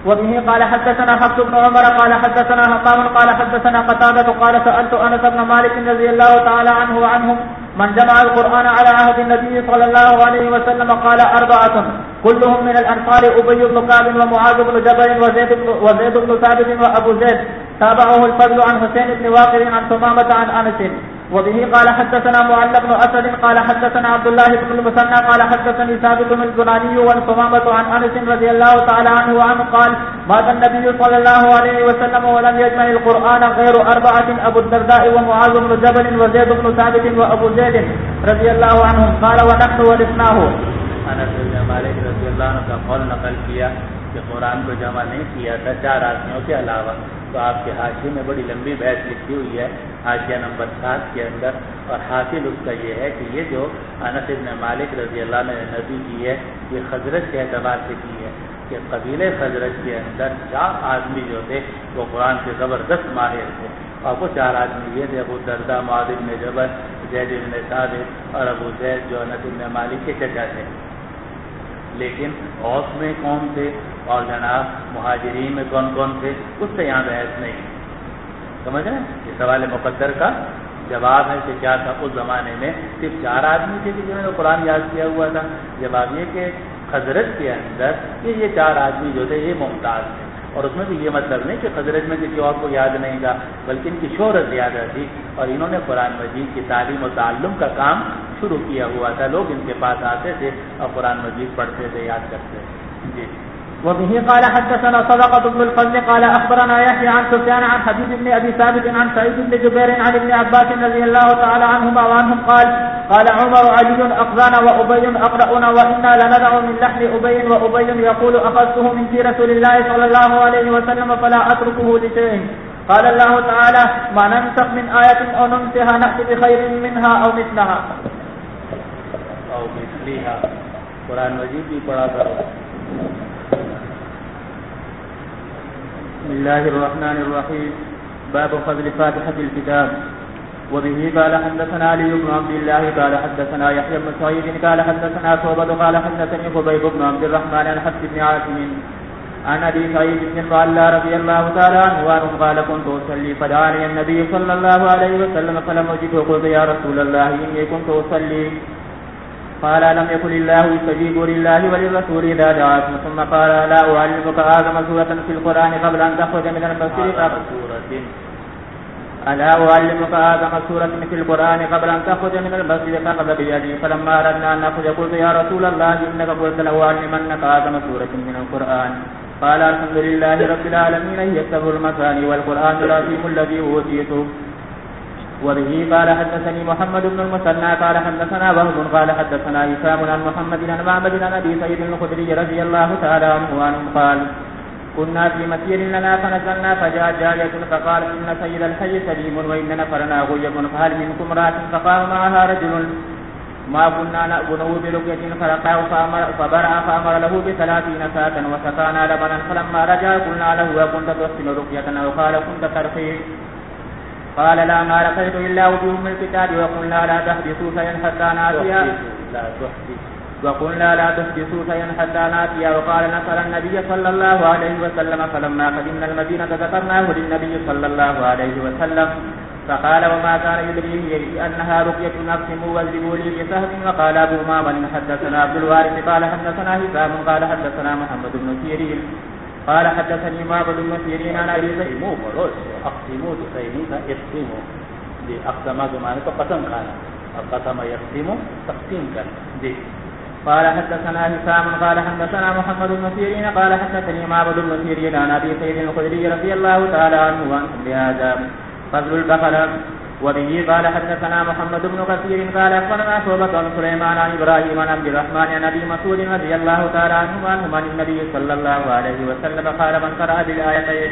وبه قال حدثنا حفص بن عمر قال حدثنا همام قال حدثنا قتادة قال سألت أنس بن مالك رضي الله تعالى عنه وعنهم من جمع القرآن على عهد النبي صلى الله عليه وسلم قال 4 كلهم من الأنصار أبي بن كعب ومعاذ بن جبل وزيد بن ثابت وأبو زيد تابعه الفضل عن حسين بن واقر عن ثمامة عن أنس. وبه قال حدثنا معل بن أسد قال حدثنا عبد الله بن المثنى قال حدثني ثابت البناني وثمامة عن أنس رضي الله تعالى عنه وعنه قال مات النبي صلى الله عليه وسلم ولم يجمع القرآن غير 4 أبو الدرداء ومعاذ بن جبل وزيد بن ثابت وأبو زيد رضي الله عنهم قال ونحن ورثناه. انس بن مالک رضی اللہ عنہ کا قول نقل کیا کہ قرآن کو جمع نہیں کیا تھا 4 آدمیوں کے علاوہ. تو آپ کے حاشیے میں بڑی لمبی بحث لکھی ہوئی ہے حاشیہ نمبر 7 کے اندر, اور حاصل اس کا یہ ہے کہ یہ جو انس بن مالک رضی اللہ عنہ نے نبی کی ہے یہ خزرج کے اعتبار سے کی ہے کہ قبیلے خزرج کے اندر 4 آدمی جو تھے وہ قرآن کے زبردست ماہر تھے, اور وہ 4 آدمی یہ تھے ابو الدرداء, معاذ بن جبل, زید بن ثابت اور ابو زید جو انس بن مالک کے چچا تھے. لیکن اوس میں کون تھے اور جناب مہاجرین میں کون کون تھے اس سے یہاں بحث نہیں. سمجھ رہے ہیں, یہ سوال مقدر کا جواب ہے کہ کیا تھا اس زمانے میں صرف 4 آدمی تھے کہ جنہوں نے قرآن یاد کیا ہوا تھا. جواب یہ کہ خزرج کے اندر یہ 4 آدمی جو تھے یہ ممتاز تھے, اور اس میں بھی یہ مطلب نہیں کہ خزرج میں کسی اور کو یاد نہیں تھا بلکہ ان کی شہرت زیادہ تھی اور انہوں نے قرآن مجید کی تعلیم و تعلم کا کام شروع کیا ہوا تھا. لوگ ان کے پاس آتے تھے اور قرآن مجید پڑھتے تھے, یاد کرتے تھے. جی. وبه قال حدثنا صدقة بن الفضل قال أخبرنا يحيى عن سفيان عن حبيب بن أبي ثابت عن سعيد بن جبير عن ابن عباس رضي الله تعالى عنهما وعنهم قال عمر علي أخذنا وأبي أقرأنا وإنا لندع من لحن أبي وأبي يقول أخذته من في رسول الله صلى الله عليه وسلم فلا أتركه لشيء. قال الله تعالى ما ننسخ من آية أو ننسها نأتي بخير منها أو مثلها. قرآن مجید بھی پڑھا کرو. بسم الله الرحمن الرحيم. باب فضل فاتحة الكتاب. وبه قال حدثنا علي بن عبد الله قال حدثنا يحيى بن سعيد قال حدثنا ثوبة قال حدثني خبيب بن عبد الرحمن عن حفص بن عاصم عن ابي سعيد بن المعلى رضي الله تعالى عنه قال كنت اصلي فدعاني النبي صلى الله عليه وسلم فلم اجده قلت يا رسول الله اني كنت اصلي قال لم يكن الله يستجيب لله وللرسول اذا دعاكم ثم قال لا اعلمك اعظم سورة في القرآن قبل ان تخرج من المسجد ألا أعلمك أعظم سورة في القرآن قبل أن تخرج من المسجد فأخذ بيدي فلما أردنا أن نخرج قلت يا رسول الله إنك قلت لأعلمنك أعظم سورة من القرآن قال الحمد لله رب العالمين هي السبع المثاني والقرآن العظيم الذي أوتيته. وبه قال حدثني محمد بن المثنى قال حدثنا وهب قال حدثنا هشام عن محمد عن معبد عن أبي سعيد الخدري رضي الله تعالى عنه قال كنا في مسير لنا فنزلنا فجاء جارية فقال إن سيد الحي سليم وإن نفرنا غيب فهل منكم امرأة فقام معها رجل ما كنا نأبنه برقية فرقاه فبرع فأمر له ب30 ساعة وسقانا لبنا فلما رجع قلنا له وكنت تحسن رقية أو قال كنت ترقي قال لا ما رقيت إلا وجوه من الكتاب وقلنا لا تحدثوا شيئا حتى نأتيها وقلنا لا تحدثوا شيئا حتى نأتيها. وقال نصر النبي صلى الله عليه وسلم فلما قدمنا المدينة ذكرناه للنبي صلى الله عليه وسلم فقال وما كان يدريه أنها رقية أقسموا واضربوا لي بسهم. وقال أبو معمر حدثنا عبد الوارث قال حدثنا هشام قال حدثنا محمد بن سيرين قال حدثني معبد بن سيرين عن أبي سعيد اقسموا اقسموا اقسم زمانے تو قسم کھانا اور قسم یقسم تقسیم کرنا. قال حدثنا هشام قال حدثنا محمد بن سيرين قال حدثني معبد بن سيرين عن أبي سعيد الخدري رضي الله تعالى عنه وعنهم بهذا فضل البقرة. وبه قال حدثنا محمد بن كثير قال أخبرنا شعبة عن سليمان عن إبراهيم عن عبد الرحمن عن أبي مسعود رضي الله تعالى عنه وعنهم عن النبي صلى الله عليه وسلم قال من قرأ بالآيتين.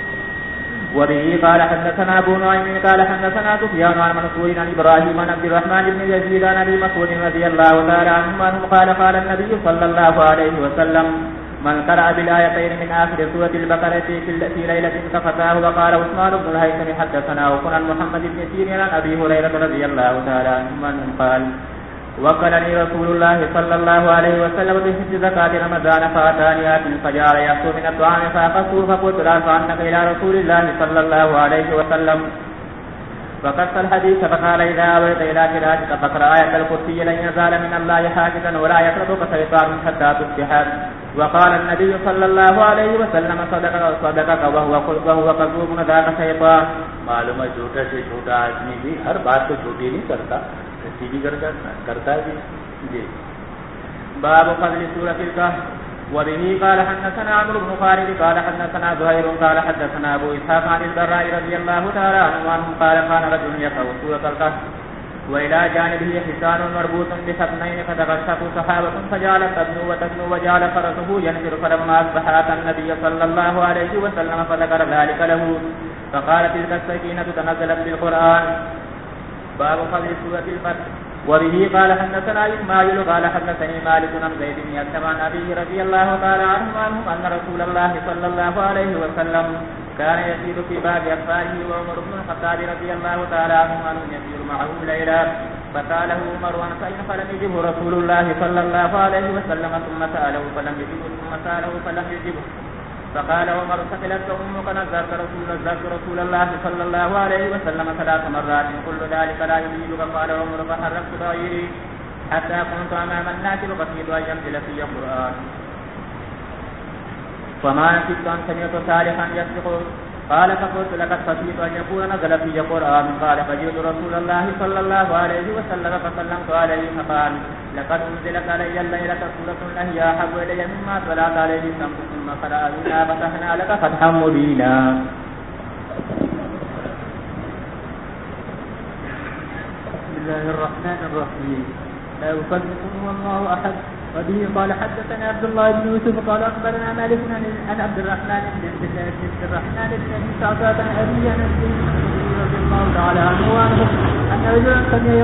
وبه قال حدثنا أبو نعيم قال حدثنا سفيان عن منصور عن إبراهيم عن عبد الرحمن بن يزيد عن أبي مسعود رضي الله تعالى عنه قال قال النبي صلى الله عليه وسلم من قرأ بالآيتين من آخر سورة البقرة في ليلة كفتاه. وقال عثمان بن الهيثم حدثنا وكن عن محمد بن سيرين عن أبي هريرة رضي الله تعالى عنه قال وكلني رسول الله صلى الله عليه وسلم بحج زكاة رمضان فأتاني آت فجعل يأكل من الطعام فأخذته فقلت لا أرفعنك إلى رسول الله صلى الله عليه وسلم فقص الحديث فقال إذا أويت إلى فراشك فاقرأ آية الكرسي لن يزال من الله حاجزا ولا يقربك شيطان حتى تصبح. وقال النبي صلى الله عليه وسلم صدقك وهو كذوب ذاك شيطان. معلوم ہے جھوٹے سے جھوٹا آدمی بھی ہر بات کو جھوٹی نہیں کرتا، سچی بھی کرتا بھی. جی. باب فضل سورة الكهف. وبه قال حدثنا عمرو بن خالد قال حدثنا زهير قال حدثنا ابو اسحاق عن البراء رضي الله تعالى عنه قال كان رجل يقرأ سورة الكهف والى جانبه حصان مربوط بحبلين فتغشته سحابة فجعلت تدنو وجعل فرسه ينفر فلما اصبح اتى النبي صلى الله عليه وسلم فذكر ذلك له فقال تلك السكينة تنزلت بالقرآن. باب فضل سورة الفتح. وبه قال حدثنا إسماعيل قال حدثني مالك عن زيد بن أسلم عن أبيه رضي الله تعالى عنه أن رسول الله صلى الله عليه وسلم كان يسير في باب أسفاره وعمر بن الخطاب رضي الله تعالى عنه يسير معه ليلا فسأله عمر عن شيء فلم يجبه رسول الله صلى الله عليه وسلم ثم سأله فلم يجبه ثم سأله فلم يجبه فقال عمر ثقلتك أمك نزلت رسول الله صلى الله عليه وسلم 3 مرات كل ذلك لا يجيبك. قال عمر فحركت ضعيري حتى كنت أمام الناس وقصيد أن ينزل في القرآن فما نسيت أن سمعت صالحا يسبق. قال فقلت لقد خشيت أن يكون نزل في القرآن. قال فجئت رسول الله صلى الله عليه وسلم فسلمت عليه فقال لقد أنزلت علي الليلة سورة هي أحب إلي مما طلعت عليه الشمس ثم قرأ بنا فتحنا لك فتحا مبينا. بسم الله الرحمن الرحيم. لا يصدقون والله أحد. وبه قال حدثنا عبد الله بن يوسف قال أخبرنا مالك عن عبد الرحمن بن أبي سعدات عن أبي أنس رضي الله تعالى عنه أن رجلا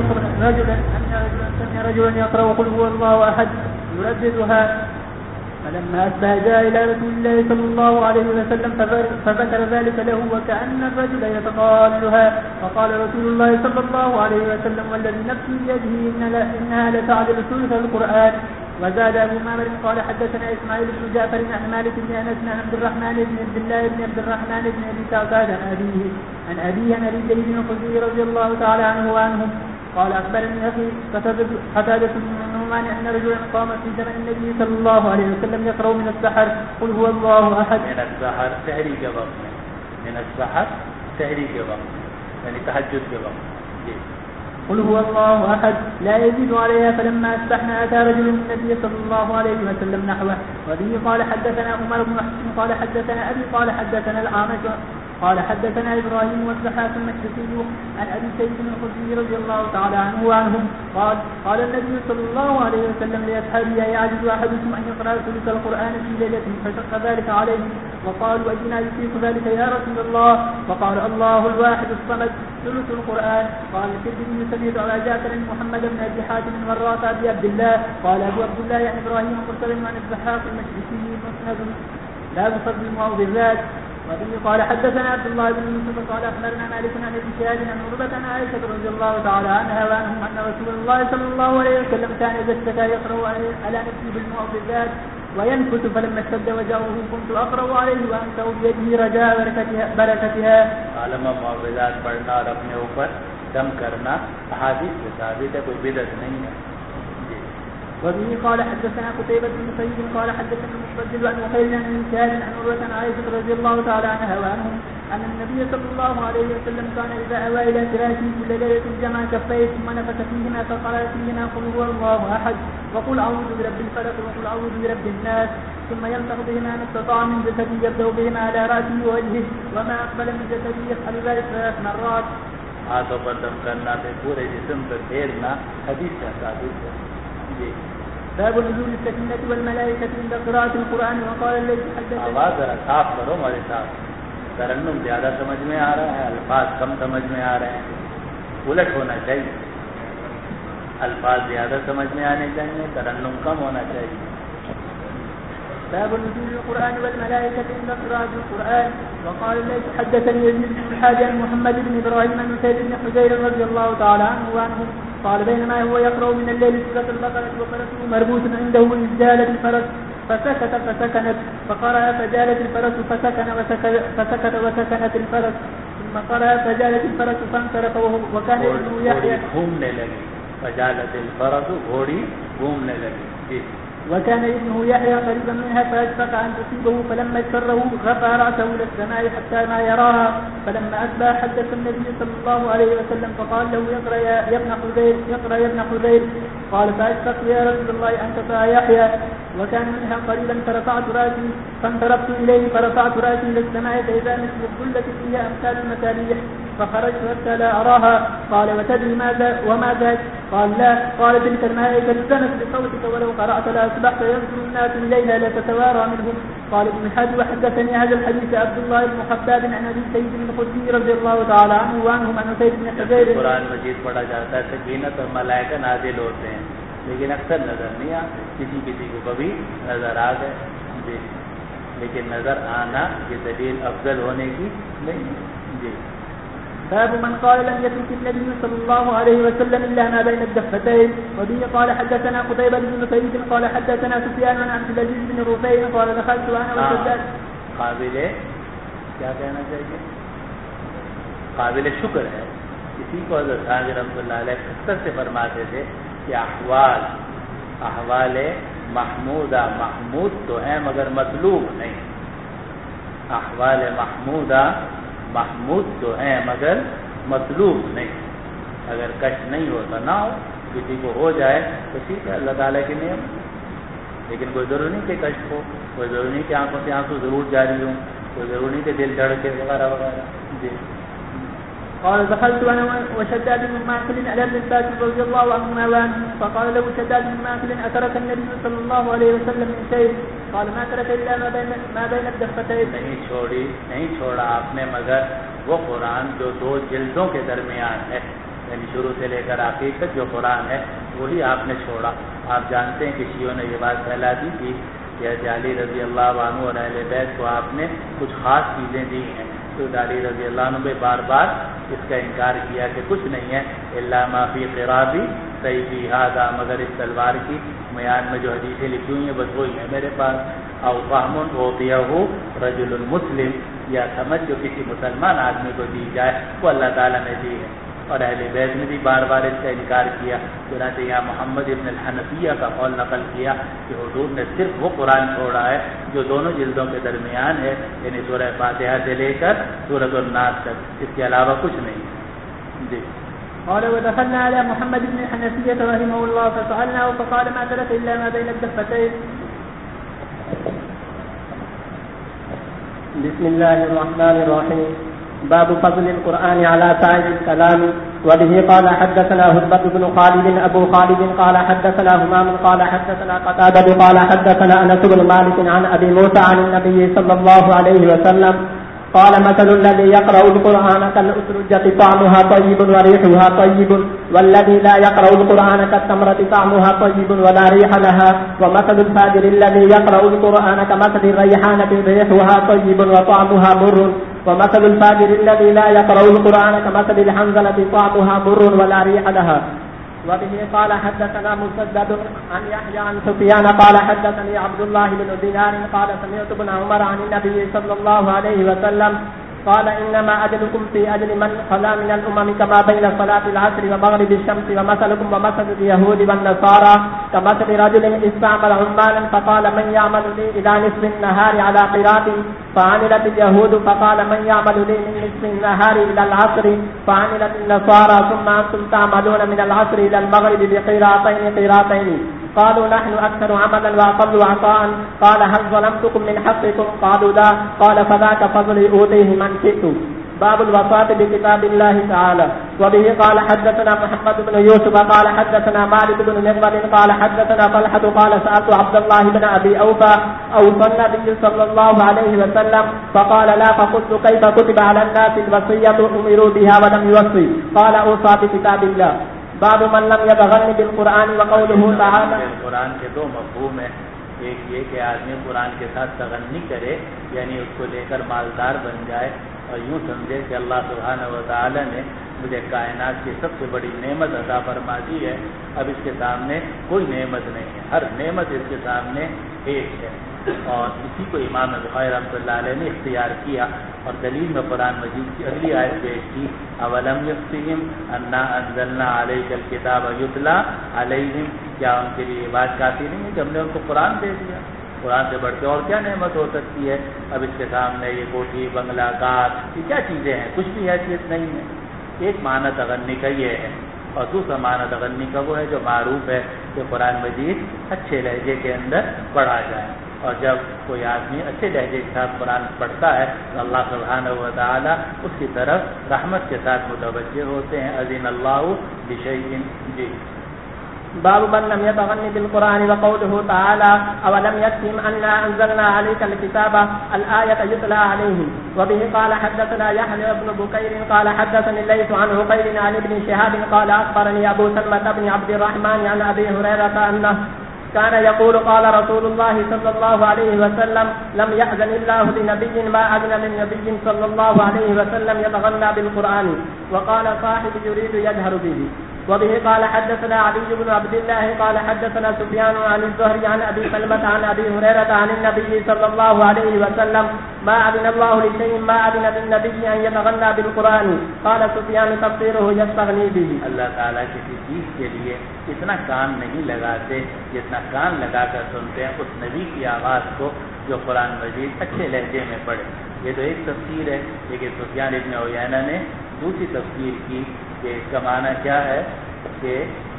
سمع رجلا يقرأ قل هو الله أحد يرددها فلما أصبح جاء إلى رسول الله صلى الله عليه وسلم فذكر ذلك له وكأن الرجل يتقالها فقال رسول الله صلى الله عليه وسلم والذي نفسي بيده إنها لتعدل ثلث القرآن. وزاد أبو معمر قال حدثنا إسماعيل بن جعفر عن مالك بن أنس عن عبد الرحمن بن عبد الله بن عبد الرحمن بن أبي سعدات عن أبيه عن أبي سعيد الخدري رضي الله تعالى عنه وعنهم قال أخبرني أخي قتادة بن النعمان أن رجلا قام في زمن النبي صلى الله عليه وسلم يقرأ من السحر قل هو الله أحد. من السحر سحری کے وقت میں، من السحر سحری کے وقت یعنی تہجد کے وقت. قل هو الله أحد لا يزيد عليها. فلما أصبحنا أتى رجل من النبي صلى الله عليه وسلم نحوه. وبه قال حدثنا عمر بن حسن قال حدثنا أبي قال حدثنا الأعمش قال حدثنا إبراهيم والزحاك المشرقي عن أبي سعيد الخدري رضي الله تعالى عنه وعنهم قال النبي صلى الله عليه وسلم لأصحابه يعجز أحدكم أن يقرأ ثلث القرآن في ليلة فشق ذلك عليه وقالوا أجنا يطيق ذلك يا رسول الله. وقال الله الواحد الصمد ثلث القرآن. قال الترمذي سمعت على جعفر محمد بن أبي حاتم مرات أبي عبد الله قال أبو عبد الله يعني إبراهيم مرسل عن الزحاك المشرقي مسند لا بفضل المعوذات. وبه قال حدثنا عبد الله بن يوسف قال أخبرنا مالك عن ابن شهاب عن عروة عن عائشة رضي الله تعالى عنها وعنهم أن رسول الله صلى الله عليه وسلم كان إذا اشتكى يقرأ على نفسه بالمعوذات وينفث فلما اشتد وجعه كنت أقرأ عليه وأنته بيده رجاء بركتها. عالم معوذات پڑھنا اور اپنے اوپر دم کرنا احادیث سے ثابت ہے، کوئی بدعت نہیں ہے. وبه قال حدثنا قتيبة بن سعيد قال حدثنا المفضل عن وخير عن شهاب عن عروة عن عائشة رضي الله تعالى عنها وعنهم أن النبي صلى الله عليه وسلم كان إذا أوى إلى فراشه كل ليلة جمع كفيه ثم نفث فيهما فقرأ فيهما قل هو الله أحد وقل أعوذ برب الفلق وقل أعوذ برب الناس ثم يلتق بهما ما استطاع من جسده يبدأ بهما على رأسه ووجهه وما أقبل من جسده يفعل ذلك 3 مرات. ہاتھوں پر دم کرنا پھر پورے جسم پر پھیرنا حدیث سے ثابت ہے. باب نزول السكينة والملائكة عند قراءة القرآن. وقال الذي حدثني آواز ذرا صاف کرو ہمارے ساتھ. ترنم زیادہ سمجھ میں آ رہا ہے، الفاظ کم سمجھ میں آ رہے ہیں. الٹ ہونا چاہیے، الفاظ زیادہ سمجھ میں آنے چاہیے، ترنم کم ہونا چاہیے. باب نزول القرآن والملائكة عند قراءة القرآن. وقال الذي حدثني يزيد بن الحاج عن محمد بن إبراهيم عن سيد بن حجير رضي الله تعالى عنه وعنهم قال بينما هو يقرأ من الليل سورة البقرة وفرسه مربوط عنده إذ جالت الفرس فسكت فسكنت فقرأ فجالت الفرس فسكت وسكنت الفرس ثم قرأ فجالت الفرس فانصرف وكان ابنه يحيى گھومنے لگی فجالت الفرس گھوڑی گھومنے لگی وكان ابنه يحيى قريبا منها فأشفق أن تصيبه فلما اجره رفع رأسه إلى السماء حتى ما يراها فلما أصبح حدث النبي صلى الله عليه وسلم فقال له اقرأ يا ابن حذير قال فأشفقت يا رسول الله أنت فيحيى وكان منها قريبا فرفعت رأسي فانطلقت إليه فرفعت رأسي إلى السماء فإذا مثل الظلة فيها أمثال المساليح فخرجت حتى لا أراها قال وتدري ماذا وما ذاك قال لا قال تلك الملائكة التمس بصوتك ولو قرأت لأصبحت ينظر الناس إليها لا تتوارى منهم قال ابن حاتم وحدثني هذا الحديث عبد الله بن خباب عن أبي سعيد الخدري رضي الله تعالى عنه وعنهم عن سعيد بن حذير. قرآن مجید پڑھا جاتا ہے سکینت اور ملائکہ نازل ہوتے ہیں لیکن اکثر نظر نہیں آتے کسی کو کبھی نظر آ گئے لیکن نظر آنا یہ دلیل افضل ہونے کی نہیں جی. باب من قال لم يترك النبي صلى الله عليه وسلم إلا ما بين الدفتين. وبه قال حدثنا قتيبة بن سعيد قال حدثنا سفيان عن عبد العزيز بن رفيع قال دخلت أنا وشداد. قابل کیا کہنا چاہیے قابل شکر ہے اسی کو حضرت حاضر رحمۃ اللہ علیہ اکثر سے فرماتے تھے کہ احوال محمودہ محمود تو ہیں مگر مطلوب نہیں. احوال محمودہ محمود تو ہیں مگر مطلوب نہیں. اگر کشف نہیں ہوتا نہ ہو کسی کو ہو جائے تو ٹھیک ہے اللہ تعالیٰ کی نعمت لیکن کوئی ضروری نہیں کہ کشف ہو کوئی ضروری نہیں کہ آنکھوں سے آنسو ضرور جاری ہوں کوئی ضروری نہیں کہ دل دھڑکے وغیرہ وغیرہ. جی. قال دخلت انا وشداد بن معقل على ابن عباس رضي الله عنهما وعنه فقال له شداد بن معقل اترك النبي صلى الله عليه وسلم من شيء قال ما ترك الا ما بين الدفتين. نہیں چھوڑا آپ نے مگر وہ قرآن جو دو جلدوں کے درمیان ہے یعنی شروع سے لے کر آخر تک جو قرآن ہے وہی آپ نے چھوڑا. آپ جانتے ہیں کہ شیعوں نے یہ بات پھیلا دی تھی کہ علی رضی اللہ عنہ اور اہل بیت کو آپ نے کچھ خاص چیزیں دی ہیں تو علی رضی اللہ عنہ نے بار بار اس کا انکار کیا کہ کچھ نہیں ہے الا ما فی قرابی سیفی ھذا مگر اس تلوار کی میان میں جو حدیثیں لکھی ہوئی ہیں بس وہی ہے میرے پاس. او فہم اعطیہ رجل المسلم یا سمجھ جو کسی مسلمان آدمی کو دی جائے وہ اللہ تعالیٰ نے دی ہے. اور اہل بیت نے بھی بار بار اس کا انکار کیا. چنانچہ یہاں محمد ابن الحنفیہ کا قول نقل کیا کہ حضور نے صرف وہ قرآن چھوڑا ہے جو دونوں جلدوں کے درمیان ہے یعنی سورہ فاتحہ سے لے کر سورۃ الناس تک اس کے علاوہ کچھ نہیں. جی. قال ودخلنا على محمد بن الحنفية رحمه الله فسألناه فقال ما ترك إلا ما بين الدفتين. بسم الله الرحمن الرحيم. باب فضل القرآن على سائر الكلام. وبه قال حدثنا هدبة بن خالد أبو خالد قال حدثنا همام قال حدثنا قتادة قال حدثنا أنس بن مالك عن أبي موسى عن النبي صلى الله عليه وسلم قال مثل الذي يقرأ القرآن كالأسرجة طعمها طيب وريحها طيب والذي لا يقرأ القرآن كالتمرة طعمها طيب ولا ريح لها ومثل الفاجر الذي يقرأ القرآن كمثل الريحانة ريحها طيب وطعمها مر ومثل الفاجر الذي لا يقرأ القرآن كمثل الحنظلة طعمها مر ولا ريح لها. وبه قال حدثنا مسدد عن يحيى عن سفيان قال حدثني عبد الله بن دينار قال سمعت ابن عمر عن النبي صلى الله عليه وسلم قال إنما أجلكم في أجل من خلا من الأمم كما بين صلاة العصر ومغرب الشمس ومثلكم ومثل اليهود والنصارى كمثل رجل استعمل عمالا فقال من يعمل لي إلى نصف النهار على قراط فعملت اليهود فقال من يعمل لي من نصف النهار إلى العصر فعملت النصارى ثم أنتم تعملون من العصر إلى المغرب بقراطين قالوا نحن أكثر عملا وأقل عطاء قال هل ظلمتكم من حقكم قالوا لا قال فذاك فضلي أوتيه من شئت. باب الوصاة بكتاب الله تعالى. وبه قال حدثنا محمد بن يوسف قال حدثنا مالك بن مغول قال حدثنا طلحة قال سألت عبد الله بن أبي أوفى أوصى النبي صلى الله عليه وسلم فقال لا فقلت كيف كتب على الناس الوصية أمروا بها ولم يوصي قال أوصى بكتاب الله. باب من لم يتغن بالقرآن وقوله تعالى. قرآن کے دو مفہوم ہیں. ایک یہ کہ آدمی قرآن کے ساتھ تغنی کرے یعنی اس کو لے کر مالدار بن جائے اور یوں سمجھے کہ اللہ سبحانہ و تعالی نے مجھے کائنات کی سب سے بڑی نعمت عطا فرما دی ہے، اب اس کے سامنے کوئی نعمت نہیں ہے، ہر نعمت اس کے سامنے ایک ہے۔ اور اسی کو امام بخاری رحمۃ اللہ علیہ نے اختیار کیا، اور دلیل میں قرآن مجید کی اگلی آیت پیش کی، اولم یکفہم انا انزلنا علیک الکتاب یتلی علیہم، کیا ان کے لیے یہ بات کافی نہیں ہے کہ ہم نے ان کو قرآن دے دیا؟ قرآن سے بڑھ کے اور کیا نعمت ہو سکتی ہے؟ اب اس کے سامنے یہ کوٹھی بنگلہ کار یہ کیا چیزیں ہیں؟ کچھ بھی حیثیت نہیں ہے۔ ایک معنی تغنی کا یہ ہے، اور دوسرا معنی تغنی کا وہ ہے جو معروف ہے کہ قرآن مجید اچھے لہجے کے اندر پڑھا جائے، اور جب کوئی آدمی اچھے لہجے کے ساتھ قرآن پڑھتا ہے تو اللہ سبحانہ و تعالیٰ اس کی طرف رحمت کے ساتھ متوجہ ہوتے ہیں۔ اذن اللہ بشیء جی۔ باب من لم يتغن بالقرآن وقوله تعالى أولم يكفهم أنا أنزلنا عليك الكتاب الآية يتلى عليهم. وبه قال حدثنا يحيى بن بكير قال حدثني الليث عن عقيل عن ابن شهاب قال أخبرني أبو سلمة بن عبد الرحمن عن أبي هريرة أنه كان يقول قال رسول الله صلى الله عليه وسلم لم يأذن الله لنبي ما أذن للنبي صلى الله عليه وسلم يتغنى بالقرآن. وقال صاحب يريد يجهر به. وبه قال حدثنا علي بن عبد الله قال حدثنا سفيان عن الزهري عن أبي سلمة عن أبي هريرة عن النبي صلى الله عليه وسلم ما أذن الله لشيء ما أذن للنبي أن يتغنى بالقرآن. قال سفيان تفسيره يستغني به. اللہ تعالیٰ کسی چیز کے لیے اتنا کان نہیں لگاتے جتنا کان لگا کر سنتے ہیں اس نبی کی آواز کو جو قرآن مجید اچھے لہجے میں پڑھے۔ یہ تو ایک تفسیر ہے، لیکن سفیان ابن عیینہ نے دوسری تفسیر کی کہ اس کا معنی کیا ہے کہ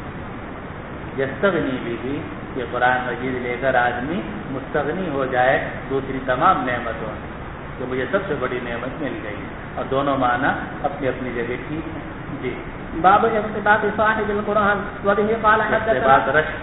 یستغنی بھی، کہ قرآن مجید لے کر آدمی مستغنی ہو جائے دوسری تمام نعمتوں سے، کہ مجھے سب سے بڑی نعمت مل گئی، اور دونوں معنی اپنی اپنی جگہ ٹھیک ہیں جی۔ باب اقتباس صاحب القرآن. وبه قال حدثنا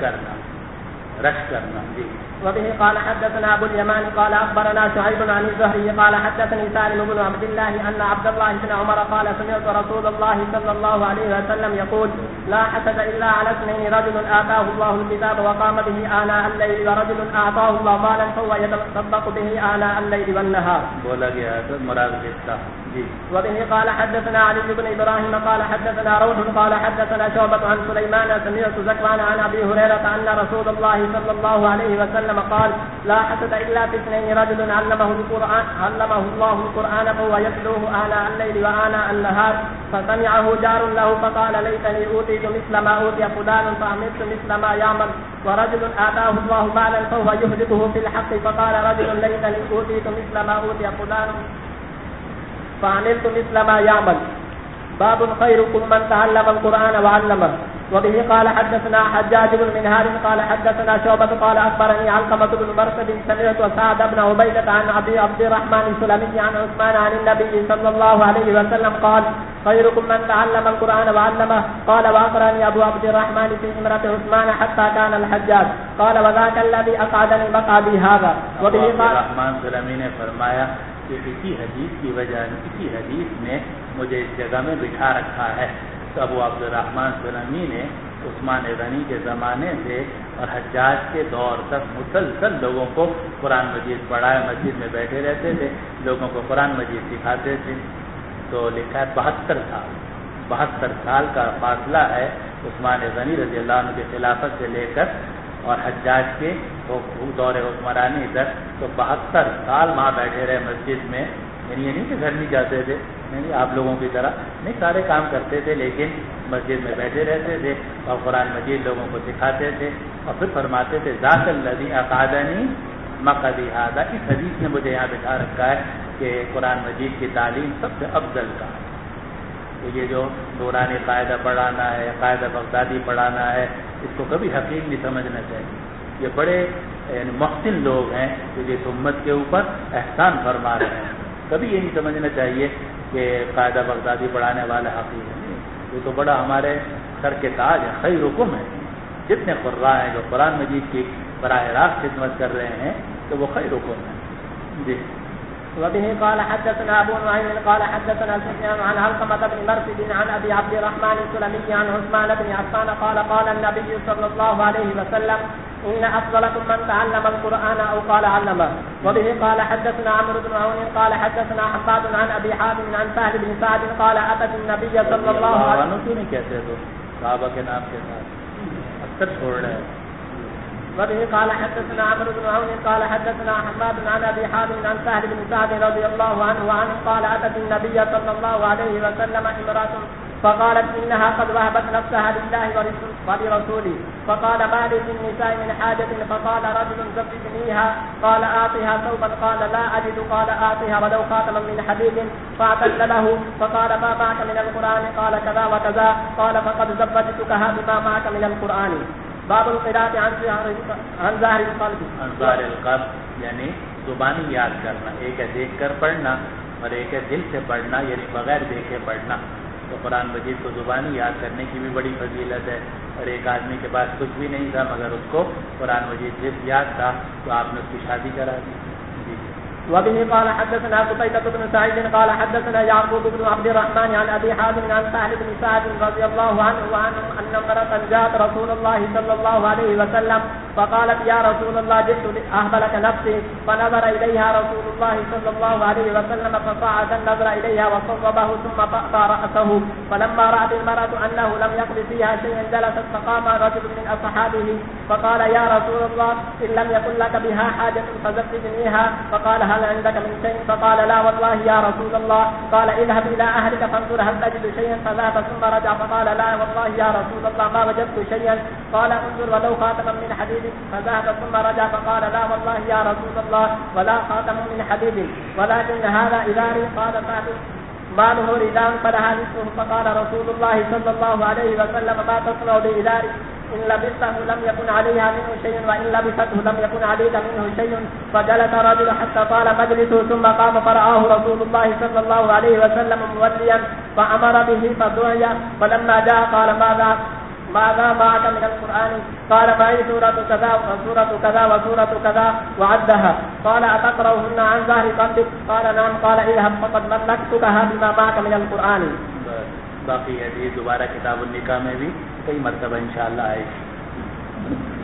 رش کرنا جی۔ وبه قال حدثنا ابو اليمان قال اخبرنا شعيب عن الزهري قال حدثني سالم بن عبد الله ان عبد الله بن عمر قال سمعت رسول الله صلى الله عليه وسلم يقول لا حسد الا على اثنين رجل آتاه الله الكتاب وقام به آناء الليل ورجل اعطاه الله مالا فهو يتصدق به آناء الليل والنهار. بولا گیا تو مراد کیا جی۔ وبه قال حدثنا علي بن ابراهيم قال حدثنا روح قال حدثنا شعبة عن سليمان سمعت زكوان عن ابي هريرة ان رسول الله صلى الله عليه وسلم قال لا حسد الا في اثنين رجل علمه الله القرآن فهو يتلوه آناء الليل وآناء النهار فسمعه جار له فقال ليتني اوتيت مثل ما اوتي فلان فعملت مثل ما يعمل. ورجل آتاه الله مالا فهو يهلكه في الحق فقال رجل ليتني اوتيت مثل ما اوتي فلان فعملت مثل ما يعمل. باب خيركم من تعلم القرآن وعلمه. وبه قال حدثنا حجاج بن منهار قال حدثنا شعبة قال أخبرني علقمة بن مرثد سمعت سعد بن عبيدة عن أبي عبد الرحمن السلمي عن عثمان عن النبي صلى الله عليه وسلم قال خيركم من تعلم القرآن وعلمه. قال وأخبرني أبو عبد الرحمن في امرأة عثمان حتى كان الحجاج قال وذاك الذي أقعدني مقعدي هذا. وبه قال الرحمن السلمي نے فرمایا کہ کسی حدیث کی وجہ کسی حدیث نے مجھے اس جگہ میں بٹھا رکھا ہے۔ تو ابو عبد الرحمن سلمی نے عثمان غنی کے زمانے سے اور حجاج کے دور تک مسلسل لوگوں کو قرآن مجید پڑھائے، مسجد میں بیٹھے رہتے تھے، لوگوں کو قرآن مجید سکھاتے تھے۔ تو لکھا ہے 72 سال کا فاصلہ ہے عثمان غنی رضی اللہ عنہ کی خلافت سے لے کر اور حجاج کے دور حکمرانی تک، تو 72 سال وہاں بیٹھے رہے مسجد میں۔ یعنی یہ نہیں کہ گھر نہیں جاتے تھے، نہیں آپ لوگوں کی طرح نہیں، سارے کام کرتے تھے لیکن مسجد میں بیٹھے رہتے تھے اور قرآن مجید لوگوں کو سکھاتے تھے، اور پھر فرماتے تھے ذاک الذی اقعدنی مقعدی ھذا، اس حدیث نے مجھے یہاں بٹھا رکھا ہے کہ قرآن مجید کی تعلیم سب سے افضل کا ہے۔ تو یہ جو دورانی قاعدہ پڑھانا ہے یا قاعدہ بغدادی پڑھانا ہے، اس کو کبھی حقیق نہیں سمجھنا چاہیے۔ یہ بڑے یعنی محسن لوگ ہیں جو اس امت کے اوپر احسان فرما رہے ہیں، کبھی یہ نہیں سمجھنا چاہیے کہ قاعدہ بغدادی پڑھانے والا حقیق ہے۔ یہ تو بڑا ہمارے سر کے تاج ہے، خیرکم ہے۔ جتنے قراء ہیں جو قرآن مجید کی براہ راست خدمت کر رہے ہیں تو وہ خیرکم ہے جی۔ وبه قال حدثنا ابو نعيم قال حدثنا سفيان عن علقمة بن مرثد عن ابي عبد الرحمن السلمي عن عثمان بن عفان قال قال النبي صلى الله عليه وسلم إن أفضلكم من تعلم القرآن أو قال علمه. وبه قال حدثنا عمرو بن عون قال حدثنا حماد عن أبي حاتم عن سهل بن سعد قال أتت النبي صلى الله عليه وسلم. کیوں نہیں کہتے تو صحابہ کے نام کے ساتھ اکثر چھوڑ رہے ہیں. وبه قال حدثنا عمرو بن عون قال حدثنا حماد عن أبي حاتم عن سهل بن سعد رضي الله عنه قال أتت النبي صلى الله عليه وسلم امرأة فقالت إنها قد وهبت نفسها لله ولرسوله فقال ما لي في النساء من حاجة فقال رجل زوجنيها قال آتها ثوبا قال لا أجد قال آتها ولو خاتما من حديد فاعتد له فقال ما معك من القرآن قال كذا وكذا قال فقد زوجتكها بما معك من القرآن. باب القراءة عن ظاهر القلب. عن ظاهر القلب یعنی زبانی یاد کرنا، ایک ہے دیکھ کر پڑھنا اور ایک ہے دل سے پڑھنا یعنی بغیر دیکھے پڑھنا. تو قرآن مجید کو زبانی یاد کرنے کی بھی بڑی فضیلت ہے. اور ایک آدمی کے پاس کچھ بھی نہیں تھا مگر اس کو قرآن مجید جب یاد تھا تو آپ نے اس کی شادی کرا دی. وبه قال حدثنا قتيبة بن سعيد قال حدثنا يعقوب بن عبد الرحمن عن أبي حازم عن سهل بن سعد رضي الله عنه أن امرأة جاءت رسول الله صلى الله عليه وسلم فقالت يا رسول الله جئت أهبلك نفسي فنظر إليها رسول الله صلى الله عليه وسلم فصعد النظر إليها وصوبه ثم طأطأ رأسه فلما رأت المرأة أنه لم يقل فيها شيئا جلست فقام رجل من أصحابه فقال يا رسول الله إن لم يكن لك بها حاجة فزوجنيها فقال هل عندك من شيء فقال لا والله يا رسول الله قال اذهب إلى أهلك فانظر هل تجد شيئا فذهب ثم رجع فقال لا والله يا رسول الله ما وجدت شيئا قال انظر ولو خاتما من حديد فذهب ثم رجع فقال لا والله يا رسول الله ولا خاتم من حديد ولكن هذا إزاري قال صاحب ماله رداء فلها نصفه فقال رسول الله صلى الله عليه وسلم ما تصنع بإزاري إن لبسته لم يكن عليها منه شيء وإن لبسته لم يكن عليك منه شيء فجلس رجل حتى طال مجلسه ثم قام فرآه رسول الله صلى الله عليه وسلم موليا فأمر به فدعي فلما جاء قال ماذا معك من القرآن قال معي سورة كذا وسورة كذا وسورة كذا وعدها قال أتقرأهن عن ظهر قلبك قال نعم قال اذهب فقد ملكتكها بما معك من القرآن. باقی حدیث دوبارہ کتاب النکاح میں بھی کئی مرتبہ انشاءاللہ آئے.